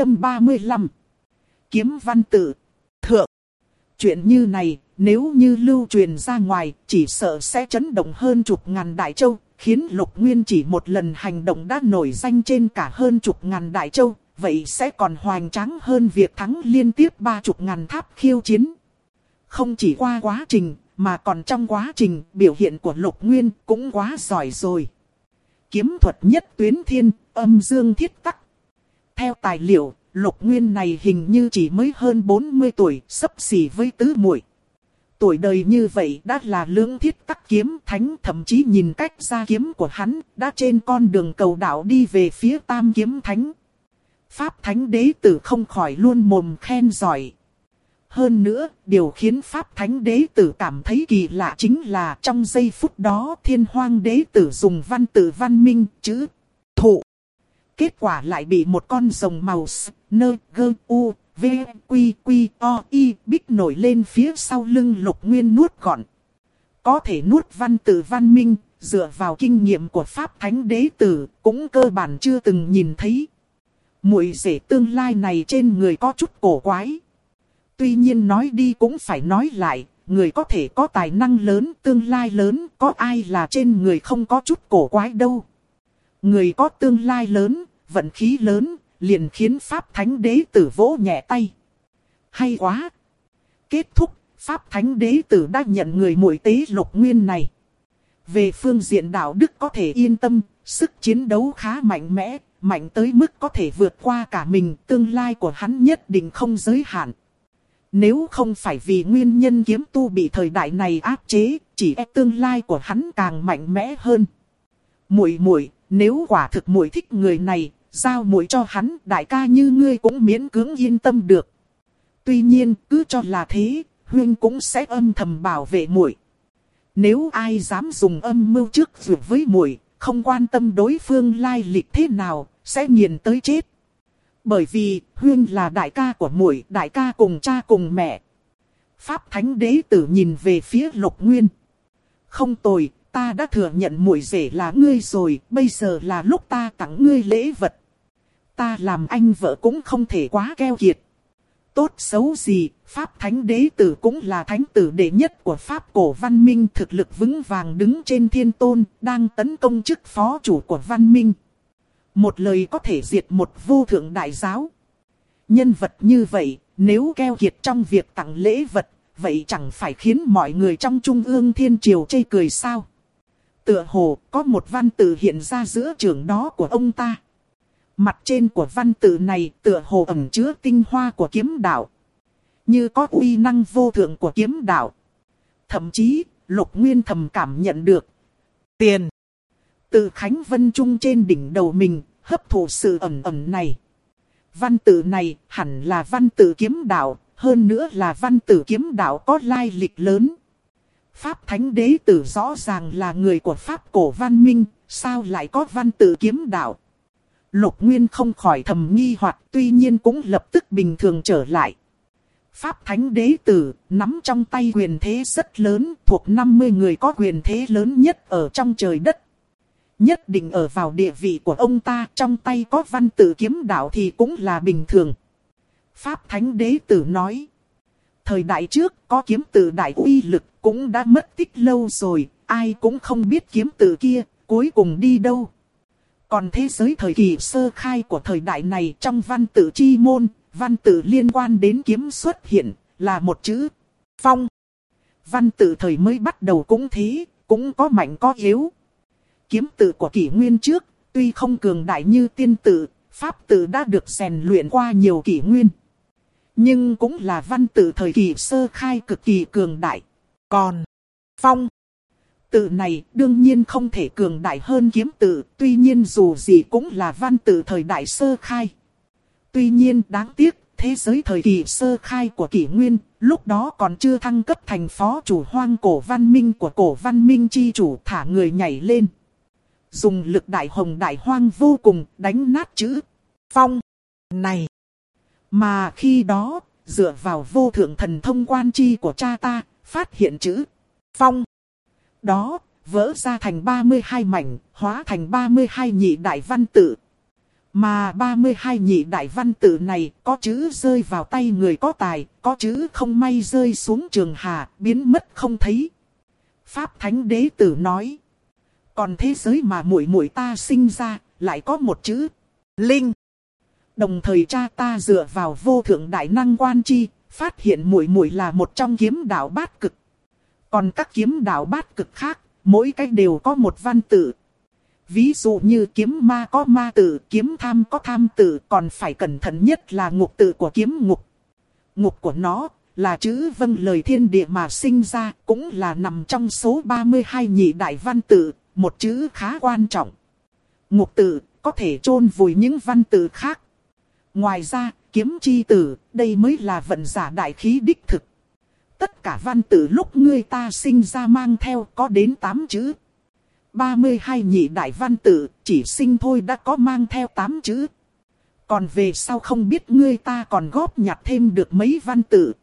835. Kiếm văn tự. Thượng. Chuyện như này, nếu như lưu truyền ra ngoài, chỉ sợ sẽ chấn động hơn chục ngàn đại châu, khiến Lục Nguyên chỉ một lần hành động đã nổi danh trên cả hơn chục ngàn đại châu, vậy sẽ còn hoành tráng hơn việc thắng liên tiếp 30 ngàn tháp khiêu chiến. Không chỉ qua quá trình, mà còn trong quá trình, biểu hiện của Lục Nguyên cũng quá giỏi rồi. Kiếm thuật nhất tuyến thiên, âm dương thiết tắc. Theo tài liệu, Lục Nguyên này hình như chỉ mới hơn 40 tuổi, xấp xỉ với tứ muội. Tuổi đời như vậy đã là lưỡng thiết tắc kiếm thánh, thậm chí nhìn cách ra kiếm của hắn, đã trên con đường cầu đạo đi về phía tam kiếm thánh. Pháp Thánh Đế tử không khỏi luôn mồm khen giỏi. Hơn nữa, điều khiến Pháp Thánh Đế tử cảm thấy kỳ lạ chính là trong giây phút đó Thiên Hoang Đế tử dùng văn tự văn minh chữ thụ Kết quả lại bị một con rồng màu nơ gơ u v quy quy o y bích nổi lên phía sau lưng Lục Nguyên nuốt gọn. Có thể nuốt văn tự văn minh, dựa vào kinh nghiệm của Pháp Thánh Đế Tử, cũng cơ bản chưa từng nhìn thấy. Muội rể tương lai này trên người có chút cổ quái. Tuy nhiên nói đi cũng phải nói lại, người có thể có tài năng lớn, tương lai lớn, có ai là trên người không có chút cổ quái đâu. Người có tương lai lớn, vận khí lớn, liền khiến Pháp Thánh Đế Tử vỗ nhẹ tay. Hay quá! Kết thúc, Pháp Thánh Đế Tử đã nhận người muội tế Lục Nguyên này. Về phương diện đạo đức có thể yên tâm, sức chiến đấu khá mạnh mẽ, mạnh tới mức có thể vượt qua cả mình, tương lai của hắn nhất định không giới hạn. Nếu không phải vì nguyên nhân kiếm tu bị thời đại này áp chế, chỉ e tương lai của hắn càng mạnh mẽ hơn. Muội, nếu quả thực muội thích người này, giao muội cho hắn, đại ca như ngươi cũng miễn cưỡng yên tâm được. Tuy nhiên, cứ cho là thế, huynh cũng sẽ âm thầm bảo vệ muội. Nếu ai dám dùng âm mưu trước vượt với muội, không quan tâm đối phương lai lịch thế nào, sẽ nghiền tới chết. Bởi vì, huynh là đại ca của muội, đại ca cùng cha cùng mẹ. Pháp Thánh Đế Tử nhìn về phía Lục Nguyên. Không tồi, ta đã thừa nhận muội rể là ngươi rồi, bây giờ là lúc ta tặng ngươi lễ vật. Ta làm anh vợ cũng không thể quá keo kiệt. Tốt xấu gì, Pháp Thánh Đế Tử cũng là thánh tử đệ nhất của Pháp cổ văn minh, thực lực vững vàng đứng trên thiên tôn, đang tấn công chức phó chủ của văn minh. Một lời có thể diệt một vô thượng đại giáo. Nhân vật như vậy, nếu keo kiệt trong việc tặng lễ vật, vậy chẳng phải khiến mọi người trong Trung ương Thiên Triều chê cười sao? Tựa hồ có một văn tự hiện ra giữa trường đó của ông ta. Mặt trên của văn tự này tựa hồ ẩn chứa tinh hoa của kiếm đạo. Như có uy năng vô thượng của kiếm đạo. Thậm chí, Lục Nguyên thầm cảm nhận được. Tiền. Từ Khánh Vân Trung trên đỉnh đầu mình, hấp thụ sự ẩn này. Văn tự này hẳn là văn tự kiếm đạo, hơn nữa là văn tự kiếm đạo có lai lịch lớn. Pháp Thánh Đế Tử rõ ràng là người của Pháp cổ văn minh, sao lại có văn tự kiếm đạo? Lục Nguyên không khỏi thầm nghi hoặc, tuy nhiên cũng lập tức bình thường trở lại. Pháp Thánh Đế Tử nắm trong tay quyền thế rất lớn, thuộc 50 người có quyền thế lớn nhất ở trong trời đất. Nhất định ở vào địa vị của ông ta, trong tay có văn tự kiếm đạo thì cũng là bình thường. Pháp Thánh Đế Tử nói. Thời đại trước có kiếm tự đại uy lực cũng đã mất tích lâu rồi, ai cũng không biết kiếm tự kia cuối cùng đi đâu. Còn thế giới thời kỳ sơ khai của thời đại này trong văn tự chi môn, văn tự liên quan đến kiếm xuất hiện là một chữ phong. Văn tự thời mới bắt đầu cũng thế, cũng có mạnh có yếu. Kiếm tự của kỷ nguyên trước, tuy không cường đại như tiên tự, pháp tự đã được rèn luyện qua nhiều kỷ nguyên. Nhưng cũng là văn tự thời kỳ sơ khai cực kỳ cường đại. Còn phong tự này đương nhiên không thể cường đại hơn kiếm tự, tuy nhiên dù gì cũng là văn tự thời đại sơ khai. Tuy nhiên đáng tiếc, thế giới thời kỳ sơ khai của kỷ nguyên, lúc đó còn chưa thăng cấp thành phó chủ hoang cổ văn minh của cổ văn minh chi chủ, thả người nhảy lên. Dùng lực đại hồng đại hoang vô cùng đánh nát chữ phong này. Mà khi đó, dựa vào vô thượng thần thông quan chi của cha ta, phát hiện chữ phong đó, vỡ ra thành 32 mảnh, hóa thành 32 nhị đại văn tự. Mà 32 nhị đại văn tự này, có chữ rơi vào tay người có tài, có chữ không may rơi xuống trường hà, biến mất không thấy. Pháp Thánh Đế Tử nói. Còn thế giới mà muội muội ta sinh ra, lại có một chữ linh. Đồng thời cha ta dựa vào vô thượng đại năng quan chi, phát hiện muội muội là một trong kiếm đạo bát cực. Còn các kiếm đạo bát cực khác, mỗi cách đều có một văn tự. Ví dụ như kiếm ma có ma tự, kiếm tham có tham tự, còn phải cẩn thận nhất là ngục tự của kiếm ngục. Ngục của nó là chữ vâng lời thiên địa mà sinh ra, cũng là nằm trong số 32 nhị đại văn tự, một chữ khá quan trọng. Ngục tự có thể chôn vùi những văn tự khác. Ngoài ra, kiếm chi tử, đây mới là vận giả đại khí đích thực. Tất cả văn tự lúc ngươi ta sinh ra mang theo có đến 8 chữ. 32 nhị đại văn tự, chỉ sinh thôi đã có mang theo 8 chữ. Còn về sau không biết ngươi ta còn góp nhặt thêm được mấy văn tự.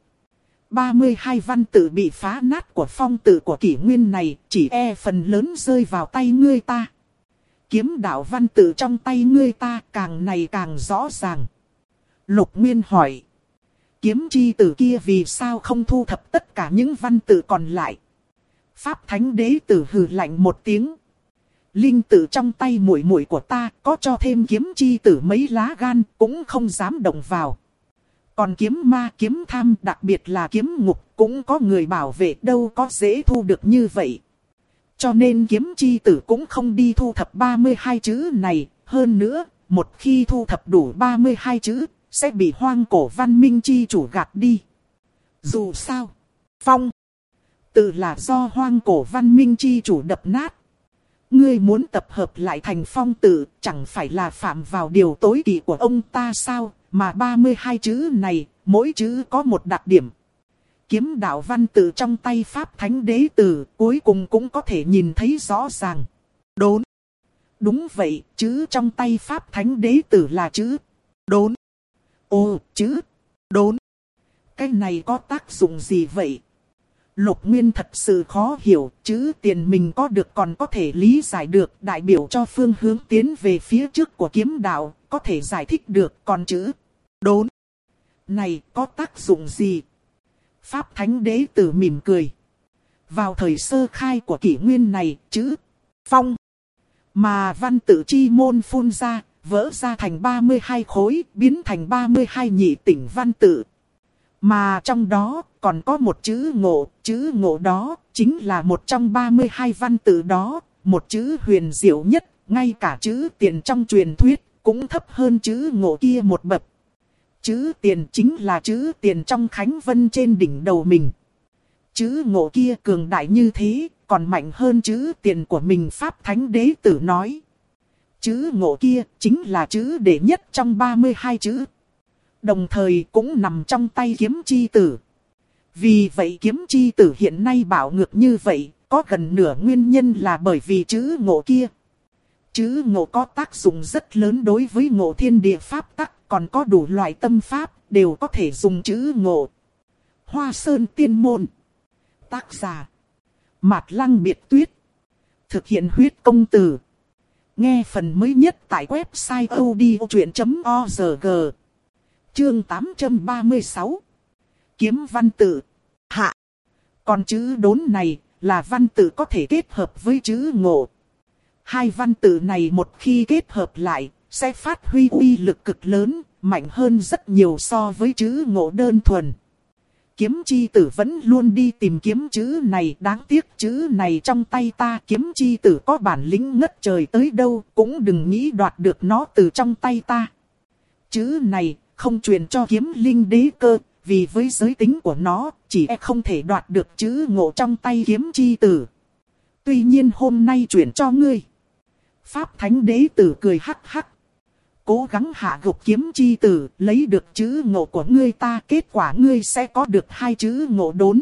32 văn tự bị phá nát của phong tự của kỷ nguyên này, chỉ phần lớn rơi vào tay ngươi ta. Kiếm đạo văn tự trong tay ngươi ta càng ngày càng rõ ràng. Lục Nguyên hỏi. Kiếm chi tử kia vì sao không thu thập tất cả những văn tự còn lại? Pháp Thánh Đế tử hừ lạnh một tiếng. Linh tử trong tay muội muội của ta có cho thêm kiếm chi tử mấy lá gan cũng không dám động vào. Còn kiếm ma kiếm tham đặc biệt là kiếm ngục cũng có người bảo vệ đâu có dễ thu được như vậy. Cho nên kiếm chi tử cũng không đi thu thập 32 chữ này. Hơn nữa, một khi thu thập đủ 32 chữ, sẽ bị hoang cổ văn minh chi chủ gạt đi. Dù sao, phong tự là do hoang cổ văn minh chi chủ đập nát. Ngươi muốn tập hợp lại thành phong tự, chẳng phải là phạm vào điều tối kỵ của ông ta sao, mà 32 chữ này, mỗi chữ có một đặc điểm. Kiếm đạo văn tự trong tay Pháp Thánh Đế tử, cuối cùng cũng có thể nhìn thấy rõ ràng. Đốn. Đúng vậy, chữ trong tay Pháp Thánh Đế tử là chữ đốn. Ồ, chữ đốn. Cái này có tác dụng gì vậy? Lục Nguyên thật sự khó hiểu, chữ tiền mình có được còn có thể lý giải được, đại biểu cho phương hướng tiến về phía trước của kiếm đạo, có thể giải thích được, còn chữ đốn này có tác dụng gì? Pháp Thánh Đế tử mỉm cười. Vào thời sơ khai của kỷ nguyên này, chữ phong mà văn tự chi môn phun ra, vỡ ra thành 32 khối, biến thành 32 nhị tỉnh văn tự. Mà trong đó còn có một chữ ngộ đó chính là một trong 32 văn tự đó, một chữ huyền diệu nhất, ngay cả chữ tiền trong truyền thuyết cũng thấp hơn chữ ngộ kia một bậc. Chữ tiền chính là chữ tiền trong khánh vân trên đỉnh đầu mình. Chữ ngộ kia cường đại như thế, còn mạnh hơn chữ tiền của mình. Pháp Thánh Đế tử nói. Chữ ngộ kia chính là chữ đệ nhất trong 32 chữ. Đồng thời cũng nằm trong tay kiếm chi tử. Vì vậy kiếm chi tử hiện nay bạo ngược như vậy, có gần nửa nguyên nhân là bởi vì chữ ngộ kia. Chữ ngộ có tác dụng rất lớn đối với ngộ thiên địa pháp tắc, còn có đủ loại tâm pháp, đều có thể dùng chữ ngộ. Hoa Sơn Tiên Môn. Tác giả Mạt Lăng Biệt Tuyết. Thực hiện huyết công từ. Nghe phần mới nhất tại website odchuyện.org. Chương 836. Kiếm văn tự. Hạ. Còn chữ đốn này là văn tự có thể kết hợp với chữ ngộ. Hai văn tự này một khi kết hợp lại, sẽ phát huy uy lực cực lớn, mạnh hơn rất nhiều so với chữ ngộ đơn thuần. Kiếm chi tử vẫn luôn đi tìm kiếm chữ này, đáng tiếc chữ này trong tay ta. Kiếm chi tử có bản lĩnh ngất trời tới đâu, cũng đừng nghĩ đoạt được nó từ trong tay ta. Chữ này không truyền cho kiếm linh đế cơ, vì với giới tính của nó, chỉ không thể đoạt được chữ ngộ trong tay kiếm chi tử. Tuy nhiên hôm nay truyền cho ngươi. Pháp Thánh Đế tử cười hắc hắc. Cố gắng hạ gục kiếm chi tử, lấy được chữ ngộ của ngươi ta, kết quả ngươi sẽ có được hai chữ ngộ đốn.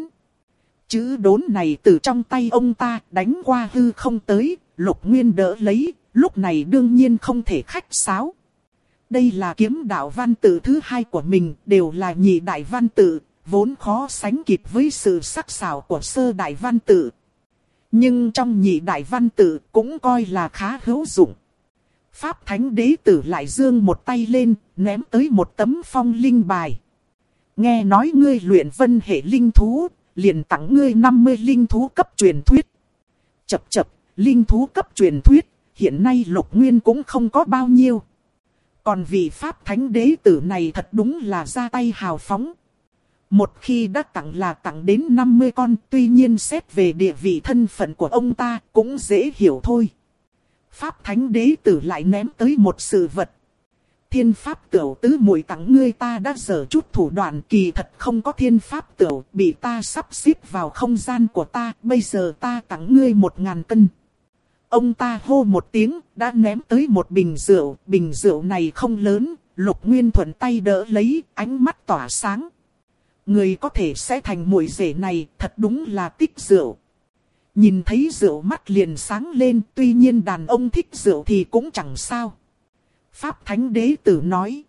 Chữ đốn này từ trong tay ông ta đánh qua hư không tới, Lục Nguyên đỡ lấy, lúc này đương nhiên không thể khách sáo. Đây là kiếm đạo văn tự thứ hai của mình, đều là nhị đại văn tự, vốn khó sánh kịp với sự sắc sảo của sơ đại văn tự. Nhưng trong nhị đại văn tự cũng coi là khá hữu dụng. Pháp Thánh Đế tử lại giương một tay lên, ném tới một tấm phong linh bài. Nghe nói ngươi luyện vân hệ linh thú, liền tặng ngươi 50 linh thú cấp truyền thuyết. Chập chập, linh thú cấp truyền thuyết, hiện nay Lục Nguyên cũng không có bao nhiêu. Còn vị Pháp Thánh Đế tử này thật đúng là ra tay hào phóng. Một khi đã tặng là tặng đến 50 con, tuy nhiên xét về địa vị thân phận của ông ta cũng dễ hiểu thôi. Pháp Thánh Đế tử lại ném tới một sự vật. Thiên Pháp Tửu tứ muội tặng ngươi ta đã dở chút thủ đoạn, kỳ thật không có Thiên Pháp Tửu, bị ta sắp xếp vào không gian của ta, bây giờ ta tặng ngươi 1000 cân. Ông ta hô một tiếng, đã ném tới một bình rượu này không lớn, Lục Nguyên thuận tay đỡ lấy, ánh mắt tỏa sáng. Người có thể sẽ thành muội rể này, thật đúng là tích rượu. Nhìn thấy rượu mắt liền sáng lên, tuy nhiên đàn ông thích rượu thì cũng chẳng sao. Pháp Thánh Đế Tử nói.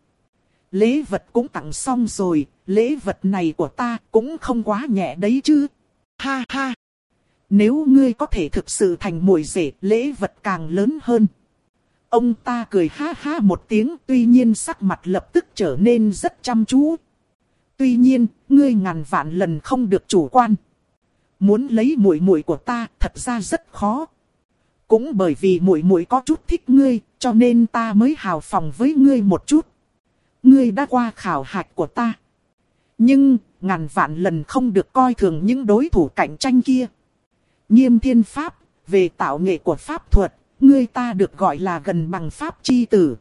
Lễ vật cũng tặng xong rồi, lễ vật này của ta cũng không quá nhẹ đấy chứ. Ha ha! Nếu ngươi có thể thực sự thành muội rể, lễ vật càng lớn hơn. Ông ta cười ha ha một tiếng, tuy nhiên sắc mặt lập tức trở nên rất chăm chú. Tuy nhiên, ngươi ngàn vạn lần không được chủ quan. Muốn lấy muội muội của ta thật ra rất khó. Cũng bởi vì muội muội có chút thích ngươi, cho nên ta mới hào phóng với ngươi một chút. Ngươi đã qua khảo hạch của ta. Nhưng, ngàn vạn lần không được coi thường những đối thủ cạnh tranh kia. Nghiêm Thiên Pháp, về tạo nghệ của pháp thuật, ngươi ta được gọi là gần bằng pháp chi tử.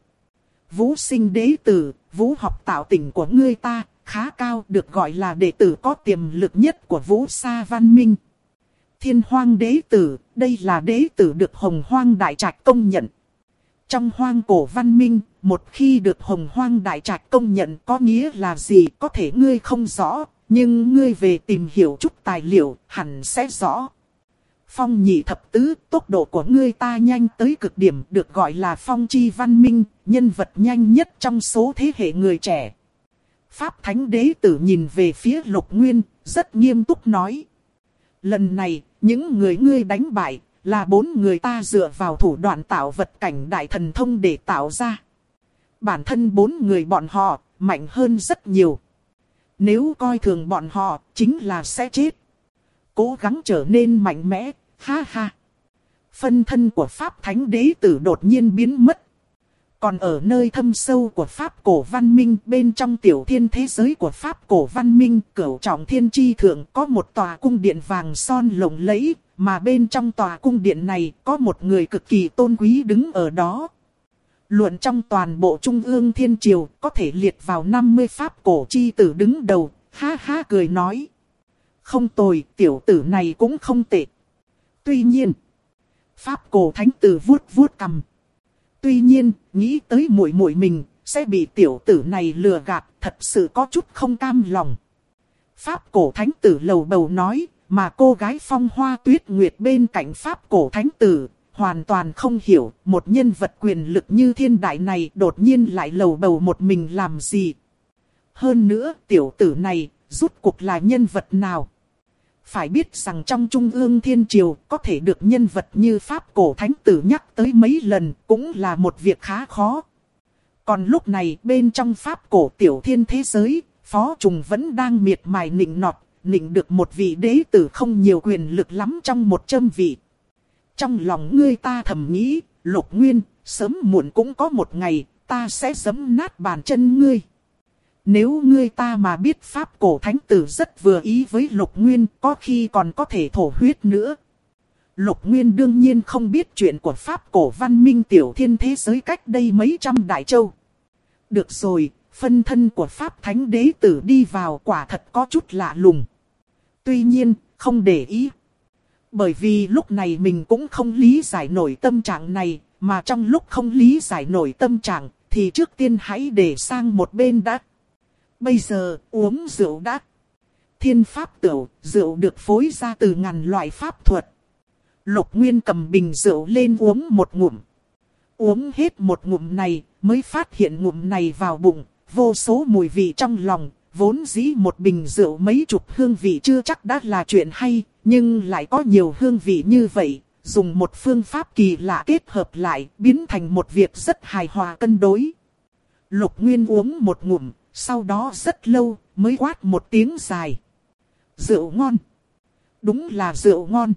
Vũ Sinh Đế Tử, vũ học tạo tỉnh của ngươi ta, khá cao, được gọi là đệ tử có tiềm lực nhất của Vũ Sa Văn Minh. Thiên Hoang Đế Tử, đây là đế tử được Hồng Hoang Đại Trạch công nhận. Trong Hoang Cổ Văn Minh, một khi được Hồng Hoang Đại Trạch công nhận có nghĩa là gì có thể ngươi không rõ, nhưng ngươi về tìm hiểu chút tài liệu hẳn sẽ rõ. Phong Nhị Thập Tứ, tốc độ của ngươi ta nhanh tới cực điểm, được gọi là Phong Chi Văn Minh, nhân vật nhanh nhất trong số thế hệ người trẻ. Pháp Thánh Đế Tử nhìn về phía Lục Nguyên, rất nghiêm túc nói. Lần này, những người ngươi đánh bại, là 4 người ta dựa vào thủ đoạn tạo vật cảnh đại thần thông để tạo ra. Bản thân 4 người bọn họ, mạnh hơn rất nhiều. Nếu coi thường bọn họ, chính là sẽ chết. Cố gắng trở nên mạnh mẽ, ha ha. Phân thân của Pháp Thánh Đế Tử đột nhiên biến mất. Còn ở nơi thâm sâu của Pháp Cổ Văn Minh, bên trong tiểu thiên thế giới của Pháp Cổ Văn Minh, Cửu Trọng Thiên Chi Thượng có một tòa cung điện vàng son lộng lẫy, mà bên trong tòa cung điện này có một người cực kỳ tôn quý đứng ở đó. Luận trong toàn bộ Trung ương Thiên Triều có thể liệt vào 50 Pháp Cổ Chi Tử đứng đầu, ha ha cười nói. Không tồi, tiểu tử này cũng không tệ. Tuy nhiên, Pháp Cổ Thánh Tử vuốt vuốt cằm. Tuy nhiên, nghĩ tới muội muội mình, sẽ bị tiểu tử này lừa gạt, thật sự có chút không cam lòng. Pháp Cổ Thánh Tử lầu bầu nói, mà cô gái Phong Hoa Tuyết Nguyệt bên cạnh Pháp Cổ Thánh Tử, hoàn toàn không hiểu, một nhân vật quyền lực như thiên đại này đột nhiên lại lầu bầu một mình làm gì. Hơn nữa, tiểu tử này, rốt cuộc là nhân vật nào? Phải biết rằng trong Trung ương Thiên Triều có thể được nhân vật như Pháp Cổ Thánh Tử nhắc tới mấy lần cũng là một việc khá khó. Còn lúc này bên trong Pháp Cổ Tiểu Thiên thế giới, Phó Trùng vẫn đang miệt mài nịnh nọt, nịnh được một vị đế tử không nhiều quyền lực lắm trong 100 vị. Trong lòng ngươi ta thầm nghĩ, Lục Nguyên, sớm muộn cũng có một ngày, ta sẽ giẫm nát bàn chân ngươi. Nếu ngươi ta mà biết Pháp Cổ Thánh Tử rất vừa ý với Lục Nguyên, có khi còn có thể thổ huyết nữa. Lục Nguyên đương nhiên không biết chuyện của Pháp Cổ Văn Minh Tiểu Thiên thế giới cách đây mấy trăm đại châu. Được rồi, phân thân của Pháp Thánh Đế Tử đi vào quả thật có chút lạ lùng. Tuy nhiên, không để ý. Bởi vì lúc này mình cũng không lý giải nổi tâm trạng này, mà trong lúc không lý giải nổi tâm trạng, thì trước tiên hãy để sang một bên đã. Bây giờ, uống rượu đã. Thiên Pháp Tửu, rượu được phối ra từ ngàn loại pháp thuật. Lục Nguyên cầm bình rượu lên uống một ngụm. Uống hết một ngụm này, mới phát hiện ngụm này vào bụng, vô số mùi vị trong lòng. Vốn dĩ một bình rượu mấy chục hương vị chưa chắc đã là chuyện hay, nhưng lại có nhiều hương vị như vậy. Dùng một phương pháp kỳ lạ kết hợp lại, biến thành một việc rất hài hòa cân đối. Lục Nguyên uống một ngụm, sau đó rất lâu mới quát một tiếng dài. Rượu ngon. Đúng là rượu ngon.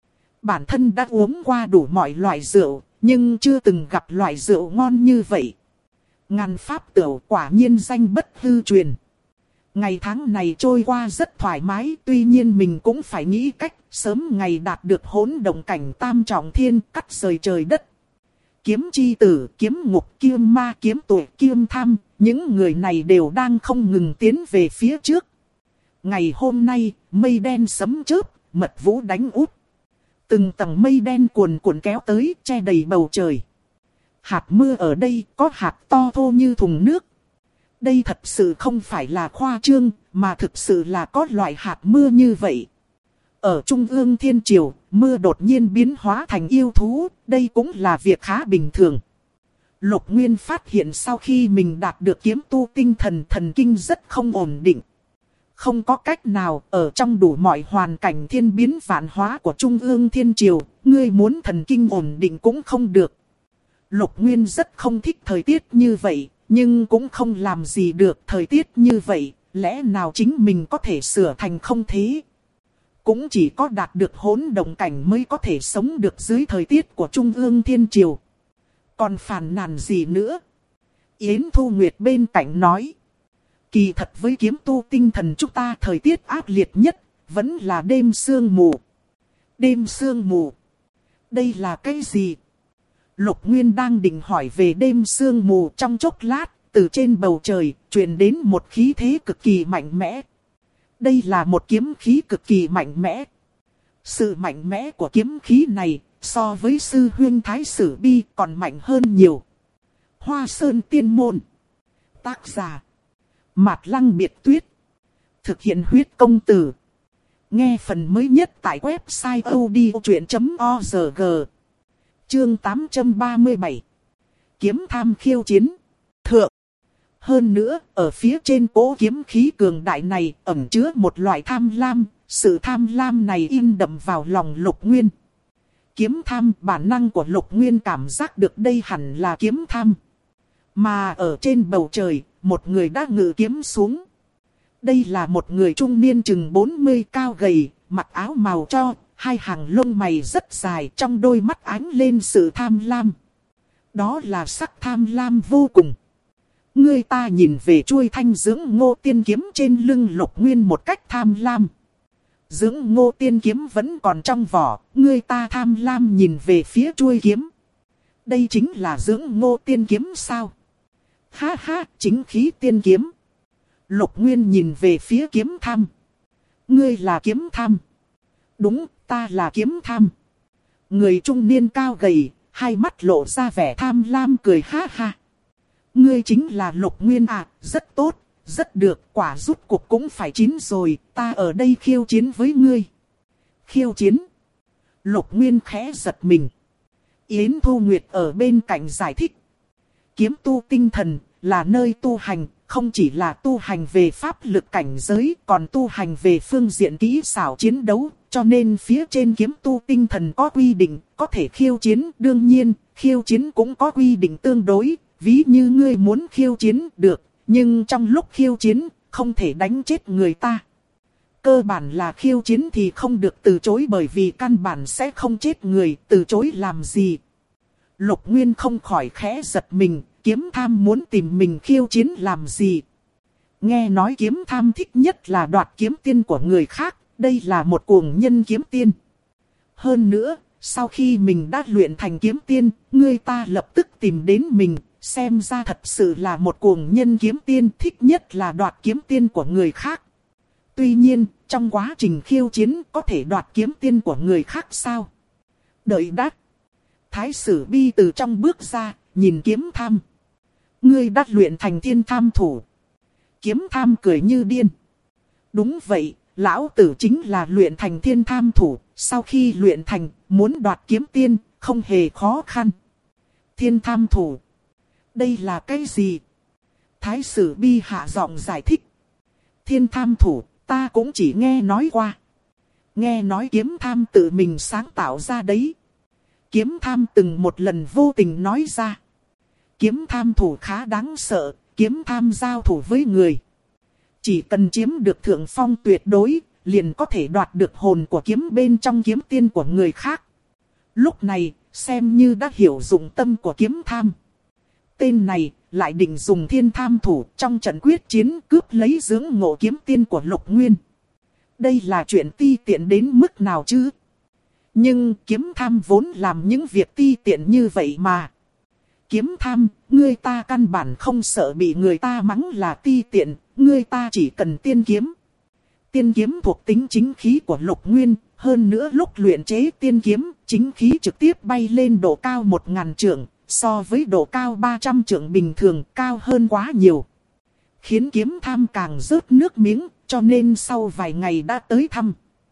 Bản thân đã uống qua đủ mọi loại rượu, nhưng chưa từng gặp loại rượu ngon như vậy. Ngàn Pháp Tửu quả nhiên danh bất hư truyền. Ngày tháng này trôi qua rất thoải mái, tuy nhiên mình cũng phải nghĩ cách sớm ngày đạt được hỗn động cảnh tam trọng thiên, cắt rời trời đất. Kiếm chi tử, kiếm ngục, kiếm ma, kiếm tuổi, kiếm tham, những người này đều đang không ngừng tiến về phía trước. Ngày hôm nay, mây đen sấm chớp, mật vũ đánh úp. Từng tầng mây đen cuồn cuộn kéo tới, che đầy bầu trời. Hạt mưa ở đây có hạt to thô như thùng nước. Đây thật sự không phải là khoa trương, mà thực sự là có loại hạt mưa như vậy. Ở Trung ương Thiên Triều, mưa đột nhiên biến hóa thành yêu thú, đây cũng là việc khá bình thường. Lục Nguyên phát hiện sau khi mình đạt được kiếm tu tinh thần, thần kinh rất không ổn định. Không có cách nào, ở trong đủ mọi hoàn cảnh thiên biến vạn hóa của Trung ương Thiên Triều, ngươi muốn thần kinh ổn định cũng không được. Lục Nguyên rất không thích thời tiết như vậy, nhưng cũng không làm gì được thời tiết như vậy, lẽ nào chính mình có thể sửa thành không thế? Cũng chỉ có đạt được hỗn động cảnh mới có thể sống được dưới thời tiết của Trung ương Thiên Triều. Còn phàn nàn gì nữa? Yến Thu Nguyệt bên cạnh nói. Kỳ thật với kiếm tu tinh thần chúng ta thời tiết ác liệt nhất, vẫn là đêm sương mù. Đêm sương mù. Đây là cái gì? Lục Nguyên đang định hỏi về đêm sương mù, trong chốc lát, từ trên bầu trời, truyền đến một khí thế cực kỳ mạnh mẽ. Đây là một kiếm khí cực kỳ mạnh mẽ. Sự mạnh mẽ của kiếm khí này, so với sư huynh Thái Sử Bi còn mạnh hơn nhiều. Hoa Sơn Tiên Môn. Tác giả Mạt Lăng Biệt Tuyết. Thực hiện huyết công từ. Nghe phần mới nhất tại website odchuyện.org. Chương 837. Kiếm tham khiêu chiến. Thượng. Hơn nữa, ở phía trên cỗ kiếm khí cường đại này ẩn chứa một loại tham lam. Sự tham lam này in đậm vào lòng Lục Nguyên. Kiếm tham, bản năng của Lục Nguyên cảm giác được đây hẳn là kiếm tham. Mà ở trên bầu trời, một người đã ngự kiếm xuống. Đây là một người trung niên chừng 40 cao gầy, mặc áo màu tro, hai hàng lông mày rất dài, trong đôi mắt ánh lên sự tham lam. Đó là sắc tham lam vô cùng. Người ta nhìn về chuôi thanh dưỡng ngô tiên kiếm trên lưng Lục Nguyên một cách tham lam. Dưỡng ngô tiên kiếm vẫn còn trong vỏ, người ta tham lam nhìn về phía chuôi kiếm. Đây chính là dưỡng ngô tiên kiếm sao? Ha ha, chính khí tiên kiếm. Lục Nguyên nhìn về phía kiếm tham. Ngươi là kiếm tham. Đúng, ta là kiếm tham. Người trung niên cao gầy, hai mắt lộ ra vẻ tham lam cười ha ha. Ngươi chính là Lục Nguyên à, rất tốt, rất được, quả rút cuộc cũng phải chín rồi, ta ở đây khiêu chiến với ngươi. Khiêu chiến? Lục Nguyên khẽ giật mình. Yến Thu Nguyệt ở bên cạnh giải thích. Kiếm tu tinh thần là nơi tu hành, không chỉ là tu hành về pháp lực cảnh giới, còn tu hành về phương diện kỹ xảo chiến đấu, cho nên phía trên kiếm tu tinh thần có quy định, có thể khiêu chiến. Đương nhiên, khiêu chiến cũng có quy định tương đối, ví như ngươi muốn khiêu chiến được, nhưng trong lúc khiêu chiến, không thể đánh chết người ta. Cơ bản là khiêu chiến thì không được từ chối, bởi vì căn bản sẽ không chết người, từ chối làm gì. Lục Nguyên không khỏi khẽ giật mình, kiếm tham muốn tìm mình khiêu chiến làm gì? Nghe nói kiếm tham thích nhất là đoạt kiếm tiên của người khác, đây là một cuồng nhân kiếm tiên. Hơn nữa, sau khi mình đã luyện thành kiếm tiên, người ta lập tức tìm đến mình, xem ra thật sự là một cuồng nhân kiếm tiên, thích nhất là đoạt kiếm tiên của người khác. Tuy nhiên, trong quá trình khiêu chiến có thể đoạt kiếm tiên của người khác sao? Đợi đã. Thái Sử Bi từ trong bước ra, nhìn kiếm tham. Ngươi đã luyện thành thiên tham thủ. Kiếm tham cười như điên. Đúng vậy, lão tử chính là luyện thành thiên tham thủ. Sau khi luyện thành, muốn đoạt kiếm tiên, không hề khó khăn. Thiên tham thủ. Đây là cái gì? Thái Sử Bi hạ giọng giải thích. Thiên tham thủ, ta cũng chỉ nghe nói qua. Nghe nói kiếm tham tự mình sáng tạo ra đấy. Kiếm tham từng một lần vô tình nói ra. Kiếm tham thủ khá đáng sợ, kiếm tham giao thủ với người. Chỉ cần chiếm được thượng phong tuyệt đối, liền có thể đoạt được hồn của kiếm bên trong kiếm tiên của người khác. Lúc này, xem như đã hiểu dụng tâm của kiếm tham. Tên này lại định dùng thiên tham thủ trong trận quyết chiến cướp lấy dưỡng ngộ kiếm tiên của Lục Nguyên. Đây là chuyện ti tiện đến mức nào chứ? Nhưng kiếm tham vốn làm những việc ti tiện như vậy mà. Kiếm tham, ngươi ta căn bản không sợ bị người ta mắng là ti tiện, ngươi ta chỉ cần tiên kiếm. Tiên kiếm thuộc tính chính khí của Lục Nguyên, hơn nữa lúc luyện chế tiên kiếm, chính khí trực tiếp bay lên độ cao 1000 trượng, so với độ cao 300 trượng bình thường cao hơn quá nhiều. Khiến kiếm tham càng rớt nước miếng, cho nên sau vài ngày đã tới thăm.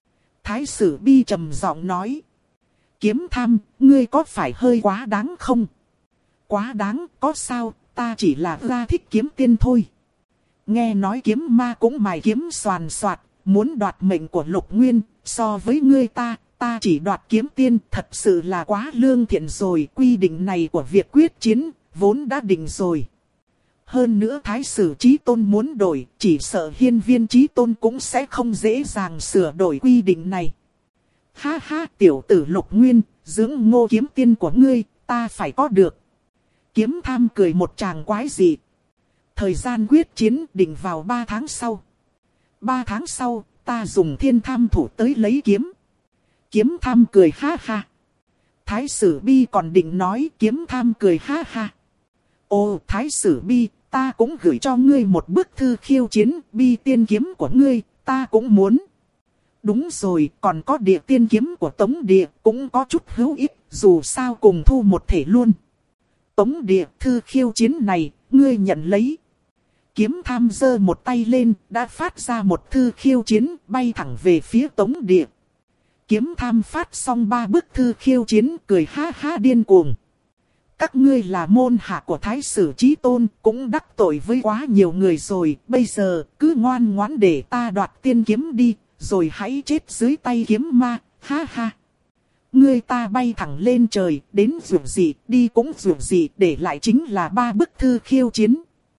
Thái sử Bi trầm giọng nói. Kiếm tham, ngươi có phải hơi quá đáng không? Quá đáng, có sao, ta chỉ là ra thích kiếm tiên thôi. Nghe nói kiếm ma cũng mài kiếm xoàn xoạt, muốn đoạt mệnh của Lục Nguyên, so với ngươi ta chỉ đoạt kiếm tiên, thật sự là quá lương thiện rồi. Quy định này của việc quyết chiến, vốn đã định rồi. Hơn nữa Thái sử Chí Tôn muốn đổi, chỉ sợ Hiên Viên Chí Tôn cũng sẽ không dễ dàng sửa đổi quy định này. Ha ha, tiểu tử Lục Nguyên, dưỡng ngô kiếm tiên của ngươi, ta phải có được. Kiếm tham cười một tràng quái dị. Thời gian quyết chiến định vào 3 tháng sau. 3 tháng sau, ta dùng thiên tham thủ tới lấy kiếm. Kiếm tham cười ha ha. Thái sử Bi còn định nói, kiếm tham cười ha ha. Ồ, Thái sử Bi, ta cũng gửi cho ngươi một bức thư khiêu chiến, Bi tiên kiếm của ngươi, ta cũng muốn. Đúng rồi, còn có địa tiên kiếm của Tống Địa, cũng có chút hữu ích, dù sao cùng thu một thể luôn. Tống Địa, thư khiêu chiến này, ngươi nhận lấy. Kiếm tham giơ một tay lên, đã phát ra một thư khiêu chiến, bay thẳng về phía Tống Địa. Kiếm tham phát xong 3 bức thư khiêu chiến, cười ha ha điên cuồng. Các ngươi là môn hạ của Thái sử Chí Tôn, cũng đắc tội với quá nhiều người rồi, bây giờ cứ ngoan ngoãn để ta đoạt tiên kiếm đi, rồi hãy chết dưới tay kiếm ma, ha ha. Ngươi ta bay thẳng lên trời, đến dù gì, đi cũng dù gì, để lại chính là 3 bức thư khiêu chiến.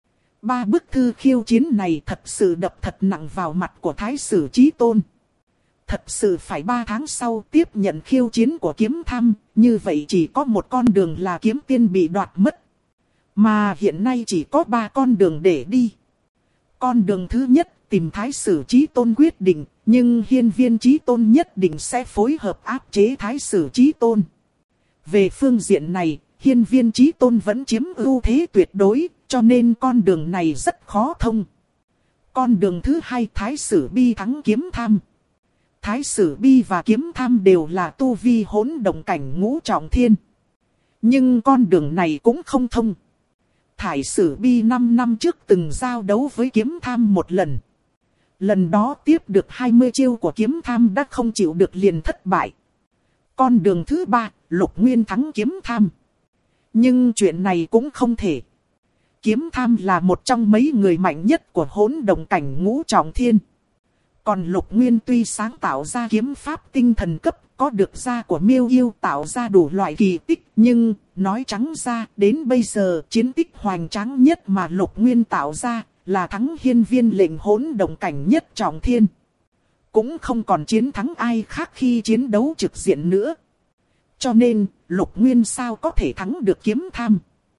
3 bức thư khiêu chiến này thật sự đập thật nặng vào mặt của Thái sử Chí Tôn. Thật sự phải 3 tháng sau tiếp nhận khiêu chiến của kiếm tham, như vậy chỉ có một con đường là kiếm tiên bị đoạt mất. Mà hiện nay chỉ có 3 con đường để đi. Con đường thứ nhất tìm Thái sử Chí Tôn quyết định, nhưng Hiên Viên Chí Tôn nhất định sẽ phối hợp áp chế Thái sử Chí Tôn. Về phương diện này, Hiên Viên Chí Tôn vẫn chiếm ưu thế tuyệt đối, cho nên con đường này rất khó thông. Con đường thứ hai, Thái sử Bi thắng kiếm tham. Thái sử Bi và kiếm tham đều là tu vi hỗn động cảnh ngũ trọng thiên. Nhưng con đường này cũng không thông. Thái sử Bi 5 năm trước từng giao đấu với kiếm tham một lần. Lần đó tiếp được 20 chiêu của kiếm tham đã không chịu được liền thất bại. Con đường thứ ba, Lục Nguyên thắng kiếm tham. Nhưng chuyện này cũng không thể. Kiếm tham là một trong mấy người mạnh nhất của hỗn động cảnh ngũ trọng thiên. Còn Lục Nguyên tuy sáng tạo ra kiếm pháp tinh thần cấp, có được da của miêu yêu tạo ra đủ loại kỳ tích, nhưng nói trắng ra đến bây giờ chiến tích hoành tráng nhất mà Lục Nguyên tạo ra là thắng Hiên Viên lệnh hỗn động cảnh nhất trọng thiên. Cũng không còn chiến thắng ai khác khi chiến đấu trực diện nữa. Cho nên Lục Nguyên sao có thể thắng được kiếm tham.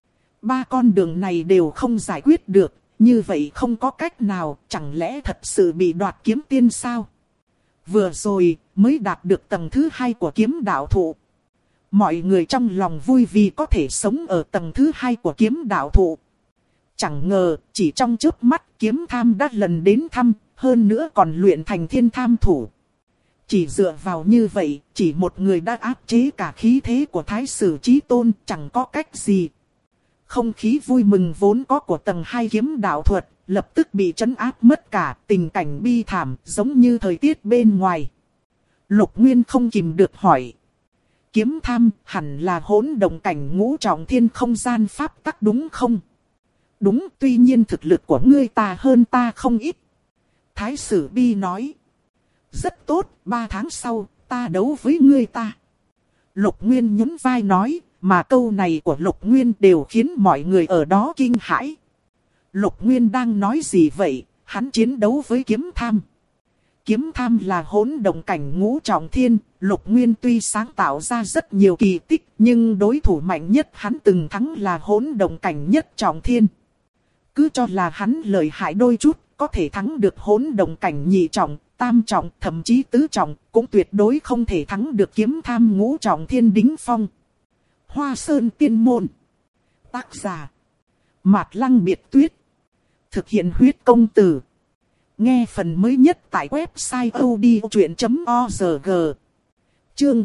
3 con đường này đều không giải quyết được. Như vậy không có cách nào, chẳng lẽ thật sự bị đoạt kiếm tiên sao? Vừa rồi mới đạt được tầng thứ 2 của kiếm đạo thụ. Mọi người trong lòng vui vì có thể sống ở tầng thứ 2 của kiếm đạo thụ. Chẳng ngờ chỉ trong chớp mắt kiếm tham đã lần đến thăm, hơn nữa còn luyện thành thiên tham thủ. Chỉ dựa vào như vậy, chỉ một người đã áp chế cả khí thế của Thái sử Chí Tôn, chẳng có cách gì. Không khí vui mừng vốn có của tầng 2 kiếm đạo thuật, lập tức bị trấn áp mất cả, tình cảnh bi thảm, giống như thời tiết bên ngoài. Lục Nguyên không kìm được hỏi. Kiếm tham hẳn là hỗn động cảnh ngũ trọng thiên không gian pháp tắc đúng không? Đúng, tuy nhiên thực lực của ngươi ta hơn ta không ít. Thái sử Bi nói. Rất tốt, 3 tháng sau, ta đấu với ngươi ta. Lục Nguyên nhún vai nói. Mà câu này của Lục Nguyên đều khiến mọi người ở đó kinh hãi. Lục Nguyên đang nói gì vậy? Hắn chiến đấu với kiếm tham. Kiếm tham là hỗn động cảnh ngũ trọng thiên. Lục Nguyên tuy sáng tạo ra rất nhiều kỳ tích, nhưng đối thủ mạnh nhất hắn từng thắng là hỗn động cảnh nhất trọng thiên. Cứ cho là hắn lợi hại đôi chút, có thể thắng được hỗn động cảnh nhị trọng, tam trọng, thậm chí tứ trọng, cũng tuyệt đối không thể thắng được kiếm tham ngũ trọng thiên đỉnh phong. Hoa Sơn Tiên Môn. Tác giả Mạt Lăng Biệt Tuyết. Thực hiện huyết công từ. Nghe phần mới nhất tại website odchuyện.org. Chương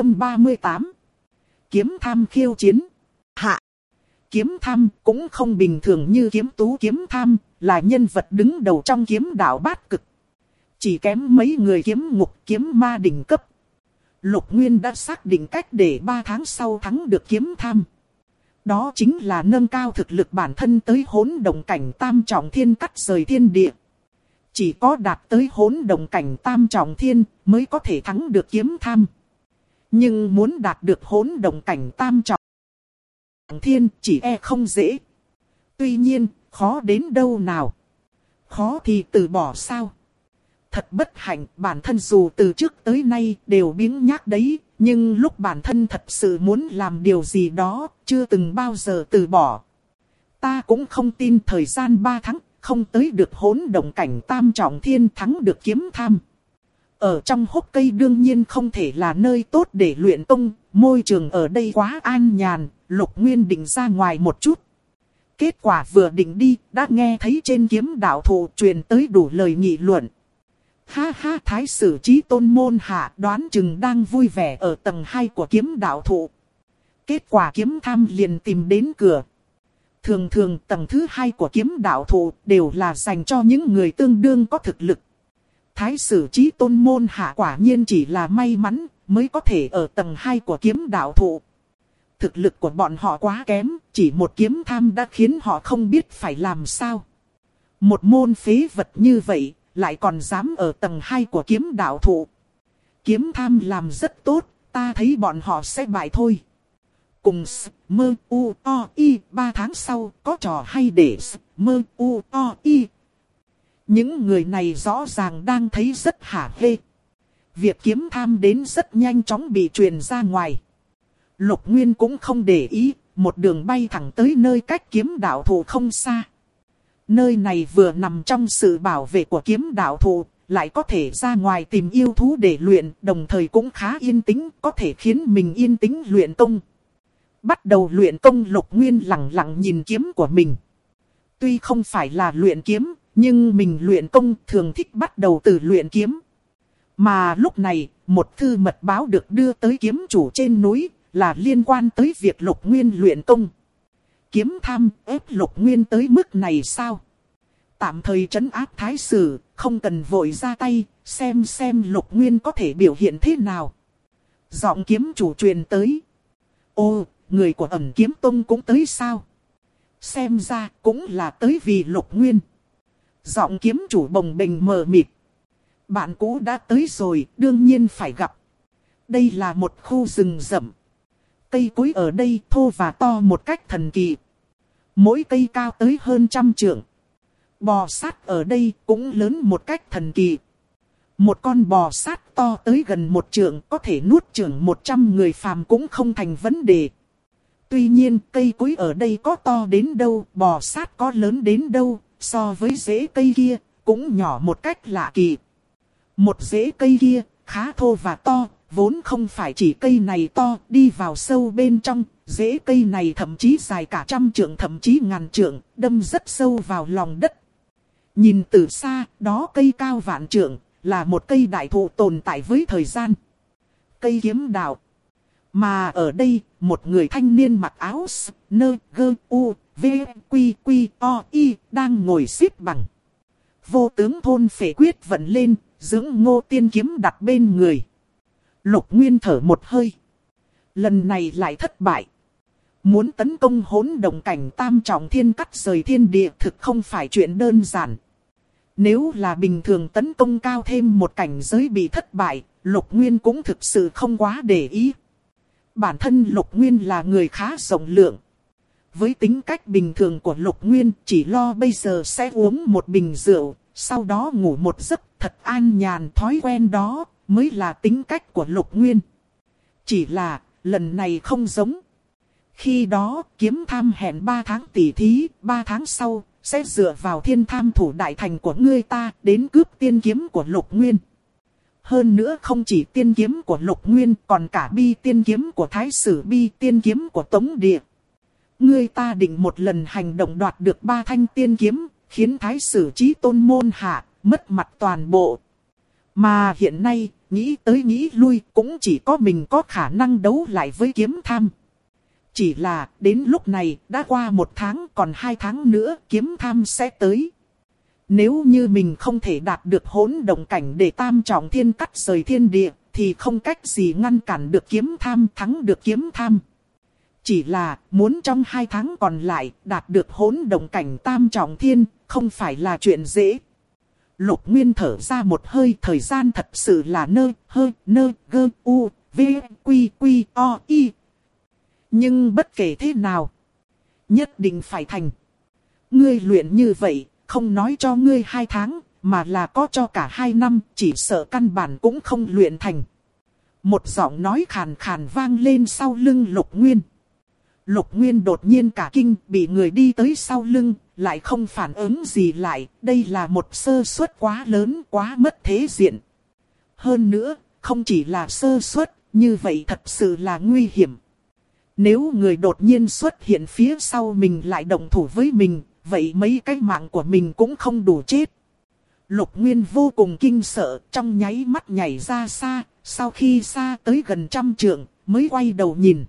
838. Kiếm tham khiêu chiến. Hạ. Kiếm tham cũng không bình thường như kiếm tú kiếm tham, là nhân vật đứng đầu trong kiếm đạo bát cực. chỉ kém mấy người kiếm ngục kiếm ma đỉnh cấp. Lục Nguyên đã xác định cách để 3 tháng sau thắng được kiếm tham. Đó chính là nâng cao thực lực bản thân tới hỗn động cảnh tam trọng thiên, cắt rời thiên địa. Chỉ có đạt tới hỗn động cảnh tam trọng thiên mới có thể thắng được kiếm tham. Nhưng muốn đạt được hỗn động cảnh tam trọng thiên chỉ không dễ. Tuy nhiên, khó đến đâu nào. Khó thì từ bỏ sao? Thật bất hạnh, bản thân dù từ trước tới nay đều biếng nhác đấy, nhưng lúc bản thân thật sự muốn làm điều gì đó, chưa từng bao giờ từ bỏ. Ta cũng không tin thời gian 3 tháng, không tới được hỗn động cảnh tam trọng thiên thắng được kiếm tham. Ở trong hốc cây đương nhiên không thể là nơi tốt để luyện công, môi trường ở đây quá an nhàn, Lục Nguyên định ra ngoài một chút. Kết quả vừa định đi, đã nghe thấy trên kiếm đạo thụ truyền tới đủ lời nghị luận. Ha ha, Thái sử Chí Tôn môn hạ đoán chừng đang vui vẻ ở tầng 2 của kiếm đạo thụ. Kết quả kiếm tham liền tìm đến cửa. Thường thường tầng thứ 2 của kiếm đạo thụ đều là dành cho những người tương đương có thực lực. Thái sử Chí Tôn môn hạ quả nhiên chỉ là may mắn mới có thể ở tầng 2 của kiếm đạo thụ. Thực lực của bọn họ quá kém, chỉ một kiếm tham đã khiến họ không biết phải làm sao. Một môn phế vật như vậy, lại còn dám ở tầng 2 của kiếm đạo thụ. Kiếm tham làm rất tốt, ta thấy bọn họ sẽ bại thôi. Cùng mơ u o y 3 tháng sau có trò hay để mơ u o y. Những người này rõ ràng đang thấy rất hả hê. Việc kiếm tham đến rất nhanh chóng bị truyền ra ngoài. Lục Nguyên cũng không để ý, một đường bay thẳng tới nơi cách kiếm đạo thụ không xa. Nơi này vừa nằm trong sự bảo vệ của kiếm đạo thụ, lại có thể ra ngoài tìm yêu thú để luyện, đồng thời cũng khá yên tĩnh, có thể khiến mình yên tĩnh luyện công. Bắt đầu luyện công, Lục Nguyên lặng lặng nhìn kiếm của mình. Tuy không phải là luyện kiếm, nhưng mình luyện công thường thích bắt đầu từ luyện kiếm. Mà lúc này, một thư mật báo được đưa tới kiếm chủ trên núi, là liên quan tới việc Lục Nguyên luyện công. Kiếm tham ép Lục Nguyên tới mức này sao? Tạm thời trấn áp thái sử, không cần vội ra tay, xem Lục Nguyên có thể biểu hiện thế nào. Giọng kiếm chủ truyền tới. Ô, người của Ẩn Kiếm Tông cũng tới sao? Xem ra cũng là tới vì Lục Nguyên. Giọng kiếm chủ bồng bềnh mờ mịt. Bạn cũ đã tới rồi, đương nhiên phải gặp. Đây là một khu rừng rậm. Cây cối ở đây thô và to một cách thần kỳ. Mỗi cây cao tới hơn 100 trượng. Bò sát ở đây cũng lớn một cách thần kỳ. Một con bò sát to tới gần 1 trượng có thể nuốt chửng 100 người phàm cũng không thành vấn đề. Tuy nhiên cây cối ở đây có to đến đâu, bò sát có lớn đến đâu, so với rễ cây kia cũng nhỏ một cách lạ kỳ. Một rễ cây kia khá thô và to. Vốn không phải chỉ cây này to, đi vào sâu bên trong, rễ cây này thậm chí dài cả 100 trượng thậm chí ngàn trượng, đâm rất sâu vào lòng đất. Nhìn từ xa, đó cây cao vạn trượng, là một cây đại thụ tồn tại với thời gian. Cây kiếm đạo. Mà ở đây, một người thanh niên mặc áo nơ gơ u v quy quy o y đang ngồi xếp bằng. Vô tướng thôn phệ quyết vận lên, dưỡng ngô tiên kiếm đặt bên người. Lục Nguyên thở một hơi. Lần này lại thất bại. Muốn tấn công hỗn động cảnh tam trọng thiên, cắt rời thiên địa thực không phải chuyện đơn giản. Nếu là bình thường tấn công cao thêm một cảnh giới bị thất bại, Lục Nguyên cũng thực sự không quá để ý. Bản thân Lục Nguyên là người khá rộng lượng. Với tính cách bình thường của Lục Nguyên, chỉ lo bây giờ sẽ uống một bình rượu, sau đó ngủ một giấc thật an nhàn. Thói quen đó mới là tính cách của Lục Nguyên. Chỉ là lần này không giống. Khi đó kiếm tham hẹn 3 tháng tỉ thí, 3 tháng sau sẽ dựa vào thiên tham thủ đại thành của ngươi ta đến cướp tiên kiếm của Lục Nguyên. Hơn nữa không chỉ tiên kiếm của Lục Nguyên, còn cả bi tiên kiếm của Thái sử, bi tiên kiếm của Tống Địa. Ngươi ta định một lần hành động đoạt được 3 thanh tiên kiếm, khiến Thái sử Chí Tôn môn hạ mất mặt toàn bộ. Mà hiện nay, nghĩ tới nghĩ lui cũng chỉ có mình có khả năng đấu lại với kiếm tham. Chỉ là đến lúc này đã qua 1 tháng, còn 2 tháng nữa kiếm tham sẽ tới. Nếu như mình không thể đạt được hỗn động cảnh để tam trọng thiên cắt rời thiên địa, thì không cách gì ngăn cản được kiếm tham, thắng được kiếm tham. Chỉ là muốn trong 2 tháng còn lại đạt được hỗn động cảnh tam trọng thiên, không phải là chuyện dễ. Lục Nguyên thở ra một hơi, thời gian thật sự là nơ gơ u v quy quy o y. Nhưng bất kể thế nào, nhất định phải thành. Ngươi luyện như vậy, không nói cho ngươi 2 tháng, mà là có cho cả 2 năm, chỉ sợ căn bản cũng không luyện thành. Một giọng nói khàn khàn vang lên sau lưng Lục Nguyên. Lục Nguyên đột nhiên cả kinh, bị người đi tới sau lưng, lại không phản ứng gì lại. Đây là một sơ suất quá lớn, quá mất thế diện. Hơn nữa, không chỉ là sơ suất, như vậy thật sự là nguy hiểm. Nếu người đột nhiên xuất hiện phía sau mình lại động thủ với mình, vậy mấy cái mạng của mình cũng không đủ chết. Lục Nguyên vô cùng kinh sợ, trong nháy mắt nhảy ra xa, sau khi xa tới gần 100 trượng, mới quay đầu nhìn.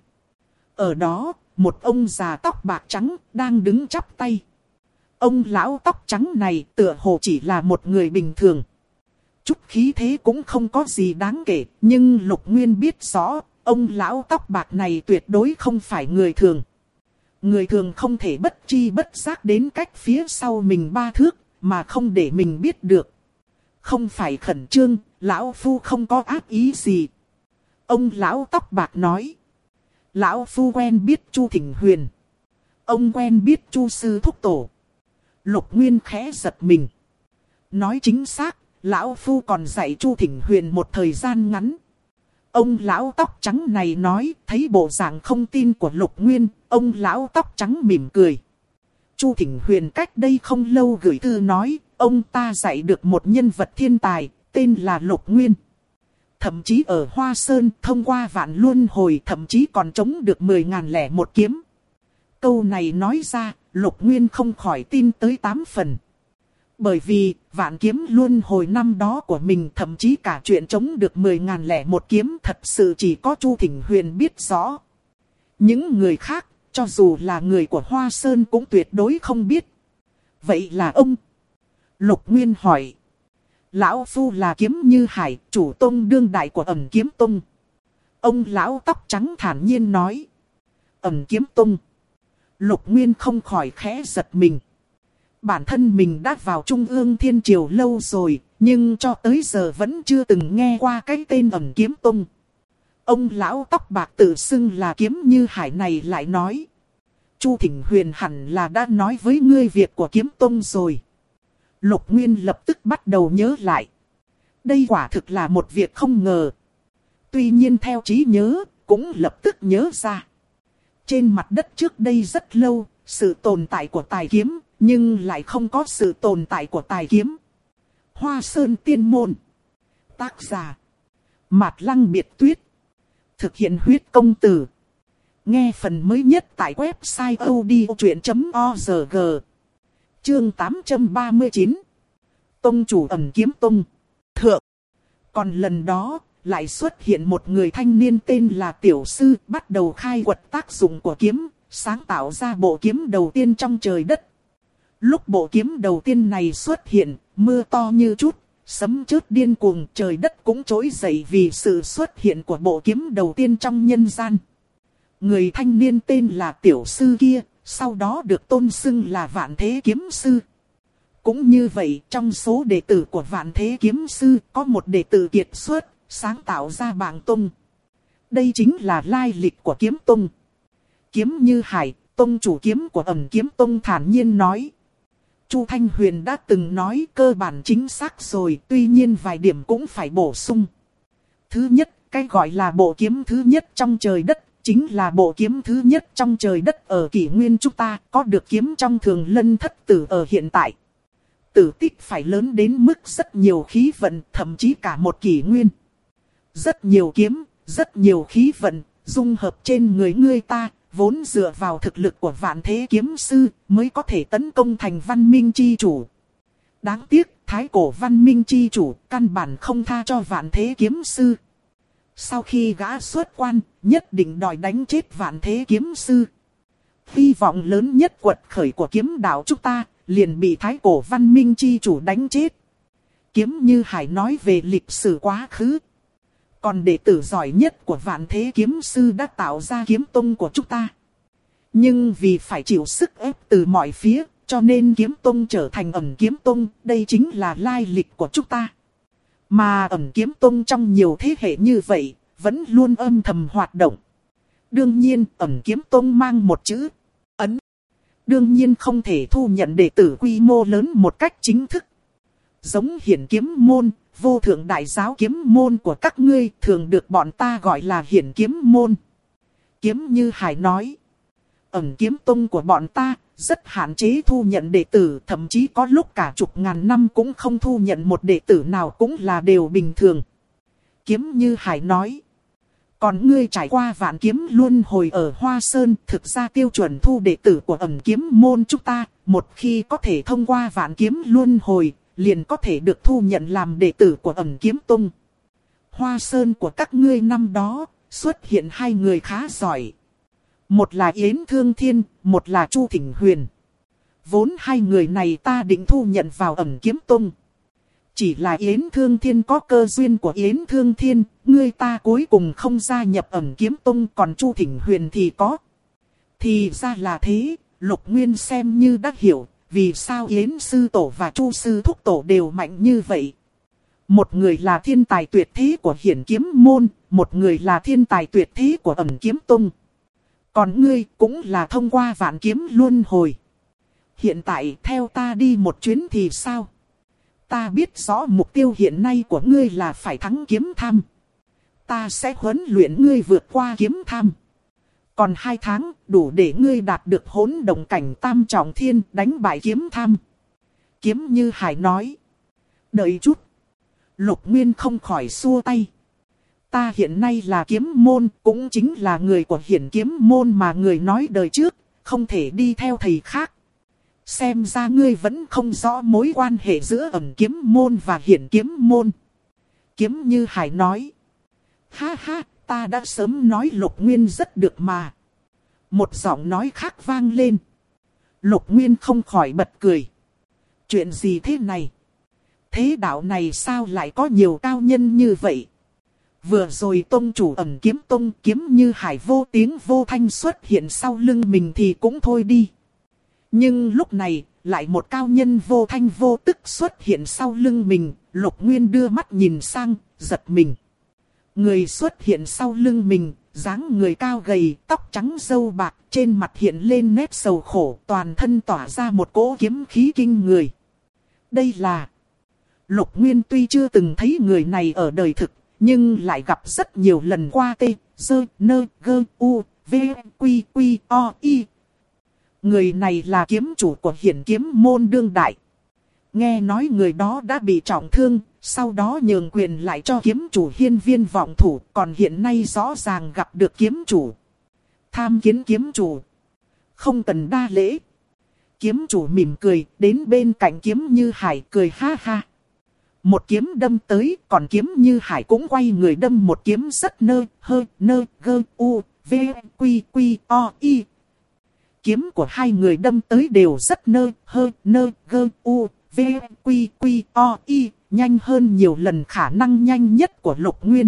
Ở đó, một ông già tóc bạc trắng đang đứng chắp tay. Ông lão tóc trắng này tựa hồ chỉ là một người bình thường. Chút khí thế cũng không có gì đáng kể, nhưng Lục Nguyên biết rõ, ông lão tóc bạc này tuyệt đối không phải người thường. Người thường không thể bất tri bất giác đến cách phía sau mình 3 thước, mà không để mình biết được. Không phải khẩn trương, lão phu không có ác ý gì. Ông lão tóc bạc nói. Lão phu quen biết Chu Thỉnh Huyền. Ông quen biết Chu sư thúc tổ. Lục Nguyên khẽ giật mình. Nói chính xác, lão phu còn dạy Chu Thỉnh Huyền một thời gian ngắn. Ông lão tóc trắng này nói, thấy bộ dạng không tin của Lục Nguyên, ông lão tóc trắng mỉm cười. Chu Thỉnh Huyền cách đây không lâu gửi thư nói, ông ta dạy được một nhân vật thiên tài, tên là Lục Nguyên. Thậm chí ở Hoa Sơn, thông qua vạn luân hồi, thậm chí còn chống được 10.001 kiếm. Câu này nói ra, Lục Nguyên không khỏi tin tới 8 phần. Bởi vì, vạn kiếm luân hồi năm đó của mình, thậm chí cả chuyện chống được 10.001 kiếm, thật sự chỉ có Chu Thỉnh Huyền biết rõ. Những người khác, cho dù là người của Hoa Sơn cũng tuyệt đối không biết. Vậy là ông? Lục Nguyên hỏi. Lão phu là Kiếm Như Hải, chủ tông đương đại của Ẩn Kiếm Tông. Ông lão tóc trắng thản nhiên nói. Ẩn Kiếm Tông. Lục Nguyên không khỏi khẽ giật mình. Bản thân mình đã vào Trung ương Thiên Triều lâu rồi, nhưng cho tới giờ vẫn chưa từng nghe qua cái tên Ẩn Kiếm Tông. Ông lão tóc bạc tự xưng là Kiếm Như Hải này lại nói. Chu Thỉnh Huyền hẳn là đã nói với ngươi việc của Kiếm Tông rồi. Lục Nguyên lập tức bắt đầu nhớ lại. Đây quả thực là một việc không ngờ. Tuy nhiên theo trí nhớ, cũng lập tức nhớ ra. Trên mặt đất trước đây rất lâu, sự tồn tại của tài kiếm, nhưng lại không có sự tồn tại của tài kiếm. Hoa Sơn Tiên Môn. Tác giả. Mạt Lăng Biệt Tuyết. Thực hiện huyết công từ. Nghe phần mới nhất tại website odchuyện.org. Chương 839. Tông chủ Ẩn Kiếm Tông. Thượng. Còn lần đó, lại xuất hiện một người thanh niên tên là Tiểu Sư, bắt đầu khai quật tác dụng của kiếm, sáng tạo ra bộ kiếm đầu tiên trong trời đất. Lúc bộ kiếm đầu tiên này xuất hiện, mưa to như chút, sấm chớp điên cuồng, trời đất cũng trỗi dậy vì sự xuất hiện của bộ kiếm đầu tiên trong nhân gian. Người thanh niên tên là Tiểu Sư kia, sau đó được tôn xưng là Vạn Thế Kiếm Sư. Cũng như vậy, trong số đệ tử của Vạn Thế Kiếm Sư, có một đệ tử kiệt xuất, sáng tạo ra Bàng Tông. Đây chính là lai lịch của Kiếm Tông. Kiếm Như Hải, tông chủ kiếm của Ẩn Kiếm Tông thản nhiên nói. Chu Thanh Huyền đã từng nói cơ bản chính xác rồi, tuy nhiên vài điểm cũng phải bổ sung. Thứ nhất, cái gọi là bộ kiếm thứ nhất trong trời đất, chính là bộ kiếm thứ nhất trong trời đất ở kỷ nguyên chúng ta, có được kiếm trong Thường Lân Thất Tử ở hiện tại. Tử tích phải lớn đến mức rất nhiều khí vận, thậm chí cả một kỷ nguyên. Rất nhiều kiếm, rất nhiều khí vận, dung hợp trên người ngươi ta, vốn dựa vào thực lực của Vạn Thế Kiếm Sư, mới có thể tấn công thành Văn Minh Chi Chủ. Đáng tiếc, Thái Cổ Văn Minh Chi Chủ, căn bản không tha cho Vạn Thế Kiếm Sư. Sau khi gã xuất quan, nhất định đòi đánh chết Vạn Thế Kiếm Sư. Hy vọng lớn nhất quật khởi của kiếm đạo chúng ta, liền bị thái cổ văn minh chi chủ đánh chết. Kiếm Như Hải nói về lịch sử quá khứ. Còn đệ tử giỏi nhất của Vạn Thế Kiếm Sư đã tạo ra kiếm tông của chúng ta. Nhưng vì phải chịu sức ép từ mọi phía, cho nên kiếm tông trở thành ẩn kiếm tông, đây chính là lai lịch của chúng ta. Mà ẩn kiếm tông trong nhiều thế hệ như vậy, vẫn luôn âm thầm hoạt động. Đương nhiên, ẩn kiếm tông mang một chữ ấn. Đương nhiên không thể thu nhận đệ tử quy mô lớn một cách chính thức. Giống Hiển Kiếm Môn, Vô Thượng Đại Giáo Kiếm Môn của các ngươi thường được bọn ta gọi là Hiển Kiếm Môn. Kiếm Như Hải nói, ẩn kiếm tông của bọn ta rất hạn chế thu nhận đệ tử, thậm chí có lúc cả chục ngàn năm cũng không thu nhận một đệ tử nào cũng là điều bình thường. Kiếm Như Hải nói, còn ngươi trải qua vạn kiếm luân hồi ở Hoa Sơn, thực ra tiêu chuẩn thu đệ tử của ẩn kiếm môn chúng ta, một khi có thể thông qua vạn kiếm luân hồi, liền có thể được thu nhận làm đệ tử của ẩn kiếm tông. Hoa Sơn của các ngươi năm đó, xuất hiện hai người khá giỏi. Một là Yến Thương Thiên, một là Chu Thỉnh Huyền. Vốn hai người này ta định thu nhận vào ẩn kiếm tông. Chỉ là Yến Thương Thiên có cơ duyên của Yến Thương Thiên, ngươi ta cuối cùng không gia nhập ẩn kiếm tông, còn Chu Thỉnh Huyền thì có. Thì ra là thế, Lục Nguyên xem như đã hiểu, vì sao Yến Sư Tổ và Chu Sư Thúc Tổ đều mạnh như vậy. Một người là thiên tài tuyệt thế của Hiển Kiếm Môn, một người là thiên tài tuyệt thế của ẩn kiếm tông. Còn ngươi cũng là thông qua vạn kiếm luân hồi. Hiện tại theo ta đi một chuyến thì sao? Ta biết rõ mục tiêu hiện nay của ngươi là phải thắng kiếm tham. Ta sẽ huấn luyện ngươi vượt qua kiếm tham. Còn 2 tháng đủ để ngươi đạt được hỗn động cảnh tam trọng thiên, đánh bại kiếm tham. Kiếm Như Hải nói. Đợi chút. Lục Nguyên không khỏi xua tay. Ta hiện nay là kiếm môn, cũng chính là người của Hiển Kiếm Môn mà người nói đời trước, không thể đi theo thầy khác. Xem ra ngươi vẫn không rõ mối quan hệ giữa ẩn kiếm môn và Hiển Kiếm Môn. Kiếm Như Hải nói. Ha ha, ta đã sớm nói Lục Nguyên rất được mà. Một giọng nói khác vang lên. Lục Nguyên không khỏi bật cười. Chuyện gì thế này? Thế đạo này sao lại có nhiều cao nhân như vậy? Vừa rồi tông chủ ẩn kiếm tông Kiếm Như Hải vô tiếng vô thanh xuất hiện sau lưng mình thì cũng thôi đi. Nhưng lúc này, lại một cao nhân vô thanh vô tức xuất hiện sau lưng mình, Lục Nguyên đưa mắt nhìn sang, giật mình. Người xuất hiện sau lưng mình, dáng người cao gầy, tóc trắng râu bạc, trên mặt hiện lên nét sầu khổ, toàn thân tỏa ra một cỗ kiếm khí kinh người. Đây là... Lục Nguyên tuy chưa từng thấy người này ở đời thực, nhưng lại gặp rất nhiều lần qua tê, dơ, nơ, gơ, u, v, quy, quy, o, y. Người này là kiếm chủ của Hiển Kiếm Môn đương đại. Nghe nói người đó đã bị trọng thương, sau đó nhường quyền lại cho kiếm chủ Hiên Viên vọng thủ, còn hiện nay rõ ràng gặp được kiếm chủ. Tham kiến kiếm chủ. Không cần đa lễ. Kiếm chủ mỉm cười, đến bên cạnh Kiếm Như Hải cười ha ha. Một kiếm đâm tới, còn Kiếm Như Hải cũng quay người đâm một kiếm rất nơ, hơ, nơ, gơ, u, v, quy, quy, o, y. Kiếm của hai người đâm tới đều rất nơ, hơ, nơ, gơ, u, v, quy, quy, o, y, nhanh hơn nhiều lần khả năng nhanh nhất của Lục Nguyên.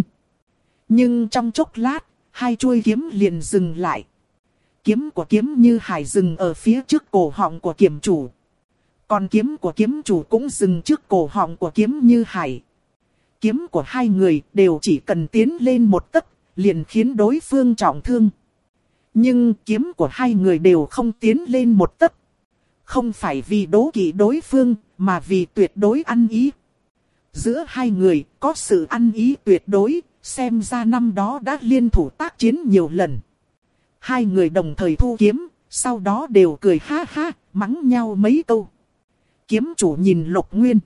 Nhưng trong chốc lát, hai chuôi kiếm liền dừng lại. Kiếm của Kiếm Như Hải dừng ở phía trước cổ họng của kiếm chủ. Còn kiếm của kiếm chủ cũng dừng trước cổ họng của Kiếm Như Hải. Kiếm của hai người đều chỉ cần tiến lên một tấc, liền khiến đối phương trọng thương. Nhưng kiếm của hai người đều không tiến lên một tấc. Không phải vì đố kỵ đối phương, mà vì tuyệt đối ăn ý. Giữa hai người có sự ăn ý tuyệt đối, xem ra năm đó đã liên thủ tác chiến nhiều lần. Hai người đồng thời thu kiếm, sau đó đều cười ha ha, mắng nhau mấy câu. Kiếm chủ nhìn Lục Nguyên.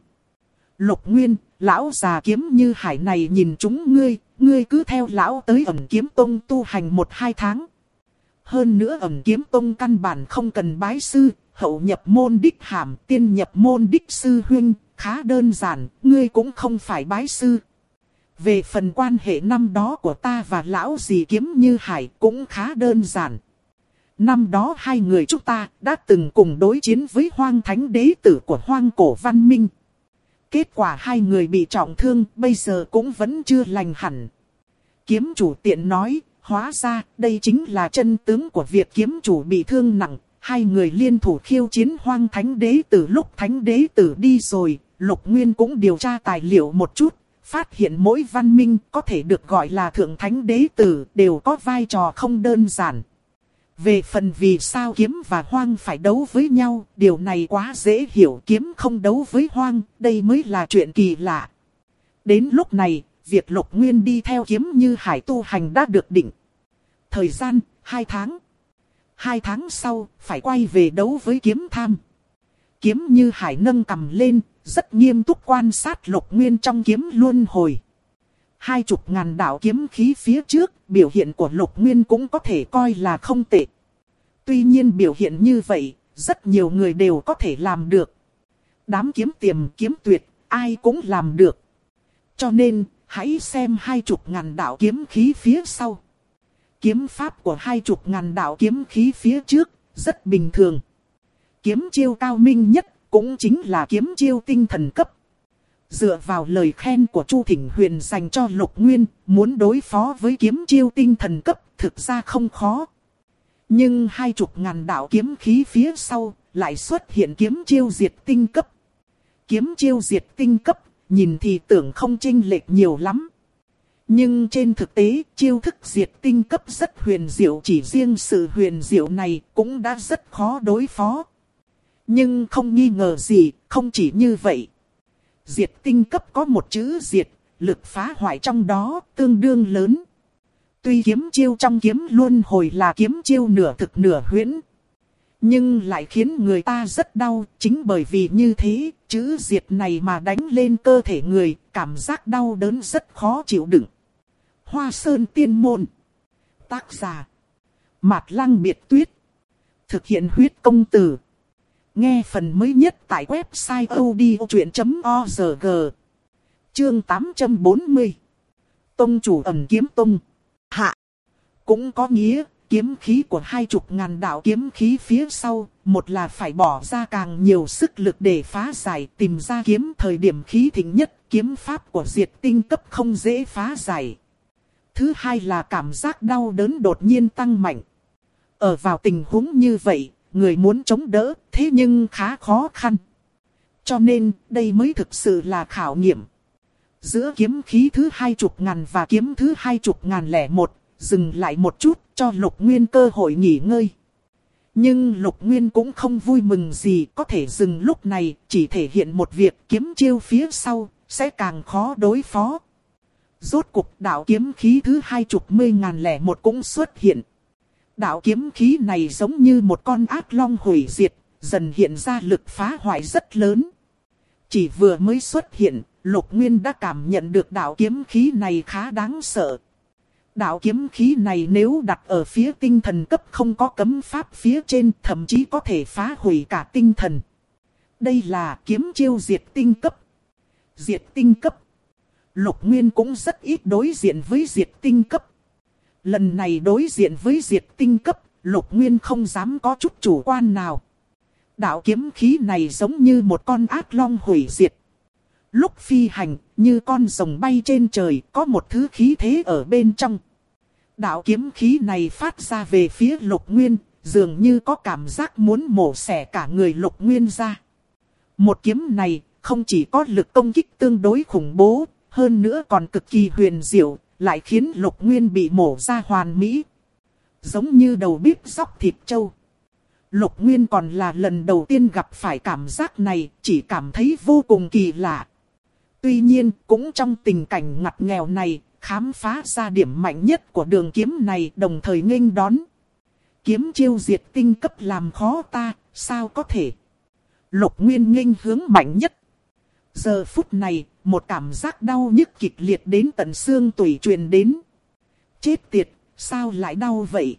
Lục Nguyên, lão già Kiếm Như Hải này nhìn chúng ngươi, ngươi cứ theo lão tới ẩn kiếm tông tu hành 1-2 tháng. Hơn nữa ẩn kiếm tông căn bản không cần bái sư, hậu nhập môn đích hàm, tiên nhập môn đích sư huynh, khá đơn giản, ngươi cũng không phải bái sư. Về phần quan hệ năm đó của ta và lão dì Kiếm Như Hải cũng khá đơn giản. Năm đó hai người chúng ta đã từng cùng đối chiến với Hoang Thánh đế tử của Hoang Cổ Văn Minh. Kết quả hai người bị trọng thương, bây giờ cũng vẫn chưa lành hẳn. Kiếm chủ tiện nói, hóa ra đây chính là chân tướng của việc kiếm chủ bị thương nặng. Hai người liên thủ khiêu chiến Hoang Thánh đế tử. Lúc Thánh đế tử đi rồi, Lục Nguyên cũng điều tra tài liệu một chút, phát hiện mỗi văn minh có thể được gọi là Thượng Thánh đế tử đều có vai trò không đơn giản. Về phần vì sao kiếm và Hoang phải đấu với nhau, điều này quá dễ hiểu. Kiếm không đấu với Hoang, đây mới là chuyện kỳ lạ. Đến lúc này, việc Lục Nguyên đi theo Kiếm Như Hải tu hành đã được định. Thời gian, 2 tháng. 2 tháng sau, phải quay về đấu với Kiếm Tham. Kiếm Như Hải nâng cằm lên, rất nghiêm túc quan sát Lục Nguyên trong kiếm luân hồi. 20.000 đạo kiếm khí phía trước, biểu hiện của Lục Nguyên cũng có thể coi là không tệ. Tuy nhiên biểu hiện như vậy, rất nhiều người đều có thể làm được. Đám kiếm tiềm kiếm tuyệt, ai cũng làm được. Cho nên, hãy xem 20.000 đạo kiếm khí phía sau. Kiếm pháp của 20.000 đạo kiếm khí phía trước, rất bình thường. Kiếm chiêu cao minh nhất, cũng chính là kiếm chiêu tinh thần cấp. Dựa vào lời khen của Chu Thỉnh Huyền dành cho Lục Nguyên, muốn đối phó với kiếm chiêu tinh thần cấp thực ra không khó. Nhưng 20.000 đạo kiếm khí phía sau lại xuất hiện kiếm chiêu diệt tinh cấp. Kiếm chiêu diệt tinh cấp, nhìn thì tưởng không chênh lệch nhiều lắm. Nhưng trên thực tế, chiêu thức diệt tinh cấp rất huyền diệu, chỉ riêng sự huyền diệu này cũng đã rất khó đối phó. Nhưng không nghi ngờ gì, không chỉ như vậy. Diệt tinh cấp có một chữ diệt, lực phá hoại trong đó tương đương lớn. Tuy kiếm chiêu trong kiếm luân hồi là kiếm chiêu nửa thực nửa huyễn, nhưng lại khiến người ta rất đau. Chính bởi vì như thế, chữ diệt này mà đánh lên cơ thể người, cảm giác đau đớn rất khó chịu đựng. Hoa Sơn Tiên Môn. Tác giả Mạt Lăng Biệt Tuyết. Thực hiện huyết công từ. Nghe phần mới nhất tại website odchuyện.org. Chương 840. Tông chủ ẩn kiếm tông. Hạ. Cũng có nghĩa, kiếm khí của 20.000 đạo kiếm khí phía sau, một là phải bỏ ra càng nhiều sức lực để phá giải, tìm ra kiếm thời điểm khí thịnh nhất, kiếm pháp của diệt tinh cấp không dễ phá giải. Thứ hai là cảm giác đau đớn đột nhiên tăng mạnh. Ở vào tình huống như vậy, người muốn chống đỡ, thế nhưng khá khó khăn. Cho nên, đây mới thực sự là khảo nghiệm. Giữa kiếm khí thứ 20.000 và kiếm thứ 20.001, dừng lại một chút, cho Lục Nguyên cơ hội nghỉ ngơi. Nhưng Lục Nguyên cũng không vui mừng gì, có thể dừng lúc này, chỉ thể hiện một việc kiếm chiêu phía sau, sẽ càng khó đối phó. Rốt cục đạo kiếm khí thứ 20.001 cũng xuất hiện. Đạo kiếm khí này giống như một con ác long hủy diệt, dần hiện ra lực phá hoại rất lớn. Chỉ vừa mới xuất hiện, Lục Nguyên đã cảm nhận được đạo kiếm khí này khá đáng sợ. Đạo kiếm khí này nếu đặt ở phía tinh thần cấp không có cấm pháp phía trên, thậm chí có thể phá hủy cả tinh thần. Đây là kiếm chiêu diệt tinh cấp. Diệt tinh cấp. Lục Nguyên cũng rất ít đối diện với diệt tinh cấp. Lần này đối diện với diệt tinh cấp, Lục Nguyên không dám có chút chủ quan nào. Đạo kiếm khí này giống như một con ác long hủy diệt. Lúc phi hành, như con rồng bay trên trời, có một thứ khí thế ở bên trong. Đạo kiếm khí này phát ra về phía Lục Nguyên, dường như có cảm giác muốn mổ xẻ cả người Lục Nguyên ra. Một kiếm này, không chỉ có lực công kích tương đối khủng bố, hơn nữa còn cực kỳ huyền diệu, lại khiến Lục Nguyên bị mổ ra hoàn mỹ. Giống như đầu bếp róc thịt trâu. Lục Nguyên còn là lần đầu tiên gặp phải cảm giác này, chỉ cảm thấy vô cùng kỳ lạ. Tuy nhiên, cũng trong tình cảnh ngặt nghèo này, khám phá ra điểm mạnh nhất của đường kiếm này, đồng thời nghênh đón. Kiếm chiêu diệt tinh cấp làm khó ta, sao có thể? Lục Nguyên nghênh hướng mạnh nhất. Giờ phút này, một cảm giác đau nhức kịch liệt đến tận xương tủy truyền đến. Chết tiệt, sao lại đau vậy?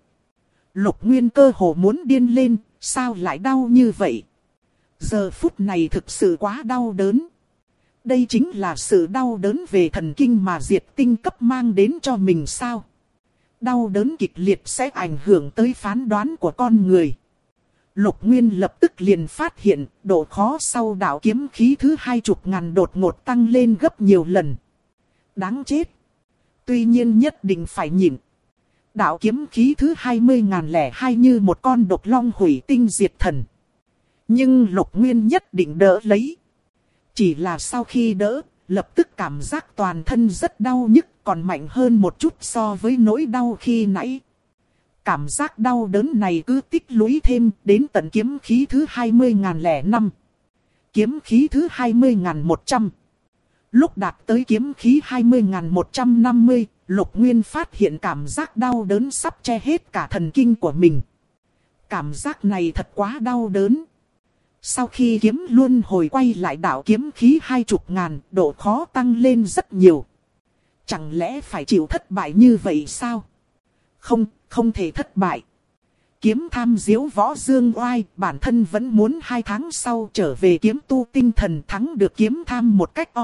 Lục Nguyên cơ hồ muốn điên lên, sao lại đau như vậy? Giờ phút này thực sự quá đau đớn. Đây chính là sự đau đớn về thần kinh mà diệt tinh cấp mang đến cho mình sao? Đau đớn kịch liệt sẽ ảnh hưởng tới phán đoán của con người. Lục Nguyên lập tức liền phát hiện độ khó sau đạo kiếm khí thứ 20.000 đột ngột tăng lên gấp nhiều lần. Đáng chết. Tuy nhiên nhất định phải nhịn. Đạo kiếm khí thứ 20.002 như một con độc long hủy tinh diệt thần. Nhưng Lục Nguyên nhất định đỡ lấy. Chỉ là sau khi đỡ, lập tức cảm giác toàn thân rất đau nhức, còn mạnh hơn một chút so với nỗi đau khi nãy. Cảm giác đau đớn này cứ tích lũy thêm đến tận kiếm khí thứ 20.005. Kiếm khí thứ 20.100. Lúc đạt tới kiếm khí 20.150, Lục Nguyên phát hiện cảm giác đau đớn sắp che hết cả thần kinh của mình. Cảm giác này thật quá đau đớn. Sau khi kiếm luân hồi quay lại đạo kiếm khí 20.000, độ khó tăng lên rất nhiều. Chẳng lẽ phải chịu thất bại như vậy sao? Không thể thất bại. Kiếm tham diếu võ dương oai, bản thân vẫn muốn 2 tháng sau trở về kiếm tu tinh thần thắng được kiếm tham một cách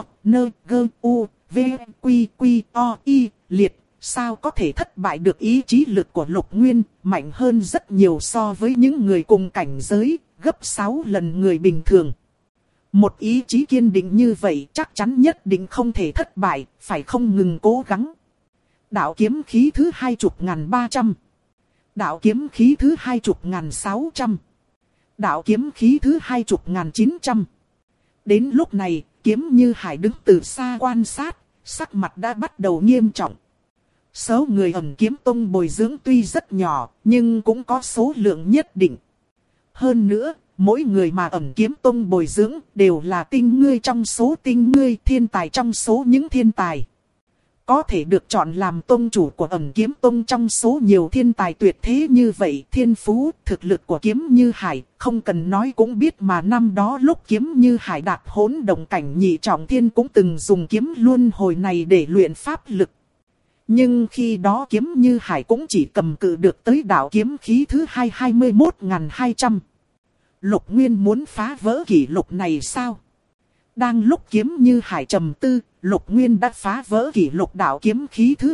liệt. Sao có thể thất bại được ý chí lực của Lục Nguyên, mạnh hơn rất nhiều so với những người cùng cảnh giới, gấp 6 lần người bình thường. Một ý chí kiên định như vậy chắc chắn nhất định không thể thất bại, phải không ngừng cố gắng. Đạo kiếm khí thứ 20.300. Đạo kiếm khí thứ 20.600. Đạo kiếm khí thứ 20.900. Đến lúc này, Kiếm Như Hải đứng từ xa quan sát, sắc mặt đã bắt đầu nghiêm trọng. Số người ẩn kiếm tông bồi dưỡng tuy rất nhỏ, nhưng cũng có số lượng nhất định. Hơn nữa, mỗi người mà ẩn kiếm tông bồi dưỡng đều là tinh ngươi trong số tinh ngươi, thiên tài trong số những thiên tài. Có thể được chọn làm tông chủ của ẩn kiếm tông trong số nhiều thiên tài tuyệt thế như vậy, thiên phú, thực lực của Kiếm Như Hải, không cần nói cũng biết mà năm đó lúc Kiếm Như Hải đạt hỗn động cảnh nhị trọng thiên cũng từng dùng kiếm luân hồi này để luyện pháp lực. Nhưng khi đó Kiếm Như Hải cũng chỉ cầm cự được tới đạo kiếm khí thứ 21.200. Lục Nguyên muốn phá vỡ kỷ lục này sao? Đang lúc Kiếm Như Hải trầm tư, Lục Nguyên đã phá vỡ kỷ lục đạo kiếm khí thứ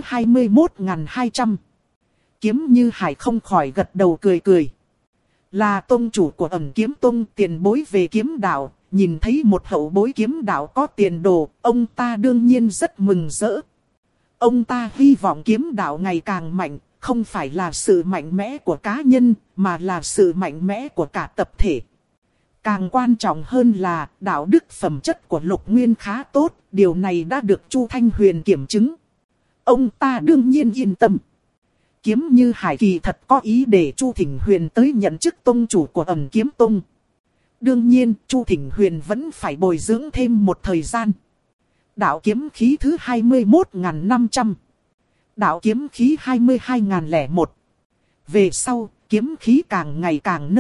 21.200. Kiếm Như Hải không khỏi gật đầu cười cười. Là tông chủ của ẩn kiếm tông, tiền bối về kiếm đạo, nhìn thấy một hậu bối kiếm đạo có tiền đồ, ông ta đương nhiên rất mừng rỡ. Ông ta hy vọng kiếm đạo ngày càng mạnh, không phải là sự mạnh mẽ của cá nhân, mà là sự mạnh mẽ của cả tập thể. Càng quan trọng hơn là đạo đức phẩm chất của Lục Nguyên khá tốt, điều này đã được Chu Thanh Huyền kiểm chứng. Ông ta đương nhiên yên tâm. Kiếm Như Hải kỳ thật có ý để Chu Thỉnh Huyền tới nhận chức tông chủ của ẩn kiếm tông. Đương nhiên, Chu Thỉnh Huyền vẫn phải bồi dưỡng thêm một thời gian. Đạo kiếm khí thứ 21.500. Đạo kiếm khí 22.001. Về sau, kiếm khí càng ngày càng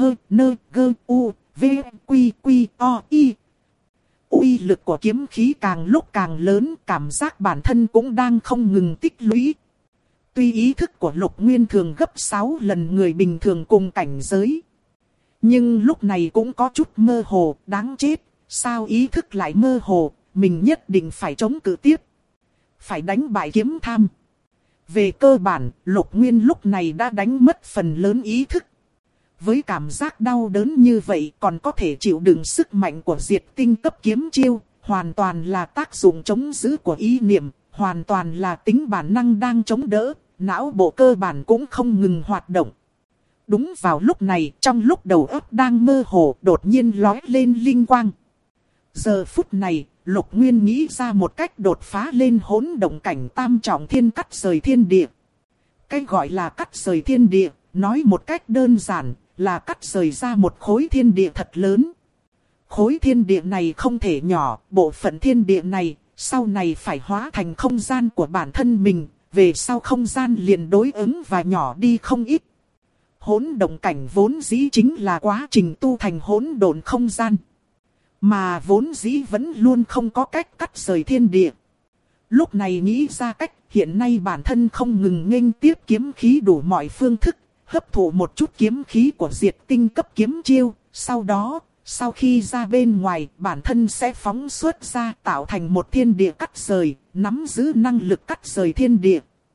uy lực của kiếm khí càng lúc càng lớn, cảm giác bản thân cũng đang không ngừng tích lũy. Tuy ý thức của Lục Nguyên thường gấp 6 lần người bình thường cùng cảnh giới, nhưng lúc này cũng có chút mơ hồ, đáng chết, sao ý thức lại mơ hồ, mình nhất định phải chống cự tiếp. Phải đánh bại kiếm tham. Về cơ bản, Lục Nguyên lúc này đã đánh mất phần lớn ý thức. Với cảm giác đau đớn như vậy còn có thể chịu đựng sức mạnh của diệt tinh cấp kiếm chiêu, hoàn toàn là tác dụng chống giữ của ý niệm, hoàn toàn là tính bản năng đang chống đỡ, não bộ cơ bản cũng không ngừng hoạt động. Đúng vào lúc này, trong lúc đầu óc đang mơ hồ, đột nhiên lóe lên linh quang. Giờ phút này, Lục Nguyên nghĩ ra một cách đột phá lên hỗn động cảnh tam trọng thiên, cắt rời thiên địa. Cái gọi là cắt rời thiên địa, nói một cách đơn giản, là cắt rời ra một khối thiên địa thật lớn. Khối thiên địa này không thể nhỏ, bộ phận thiên địa này, sau này phải hóa thành không gian của bản thân mình, về sau không gian liền đối ứng và nhỏ đi không ít. Hỗn động cảnh vốn dĩ chính là quá trình tu thành hỗn độn không gian. Mà vốn dĩ vẫn luôn không có cách cắt rời thiên địa. Lúc này nghĩ ra cách, hiện nay bản thân không ngừng nghênh tiếp kiếm khí đủ mọi phương thức, hấp thụ một chút kiếm khí của diệt tinh cấp kiếm chiêu, sau đó, sau khi ra bên ngoài, bản thân sẽ phóng xuất ra tạo thành một thiên địa cắt rời, nắm giữ năng lực cắt rời thiên địa.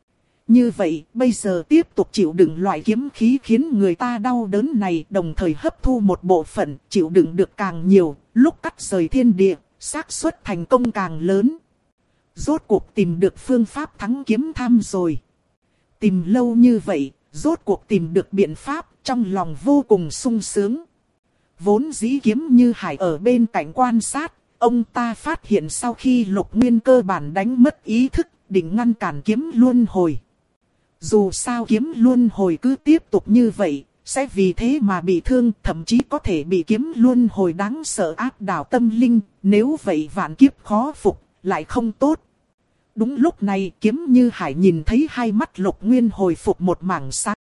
Như vậy, bây giờ tiếp tục chịu đựng loại kiếm khí khiến người ta đau đớn này, đồng thời hấp thu một bộ phận, chịu đựng được càng nhiều, lúc cắt rời thiên địa, xác suất thành công càng lớn. Rốt cuộc tìm được phương pháp thắng kiếm tham rồi. Tìm lâu như vậy, rốt cuộc tìm được biện pháp, trong lòng vô cùng sung sướng. Vốn dĩ Kiếm Như Hải ở bên cạnh quan sát, ông ta phát hiện sau khi Lục Nguyên cơ bản đánh mất ý thức, định ngăn cản kiếm luân hồi. Dù sao kiếm luân hồi cứ tiếp tục như vậy, sẽ vì thế mà bị thương, thậm chí có thể bị kiếm luân hồi đáng sợ áp đảo tâm linh, nếu vậy vạn kiếp khó phục, lại không tốt. Đúng lúc này Kiếm Như Hải nhìn thấy hai mắt Lục Nguyên hồi phục một mảng sáng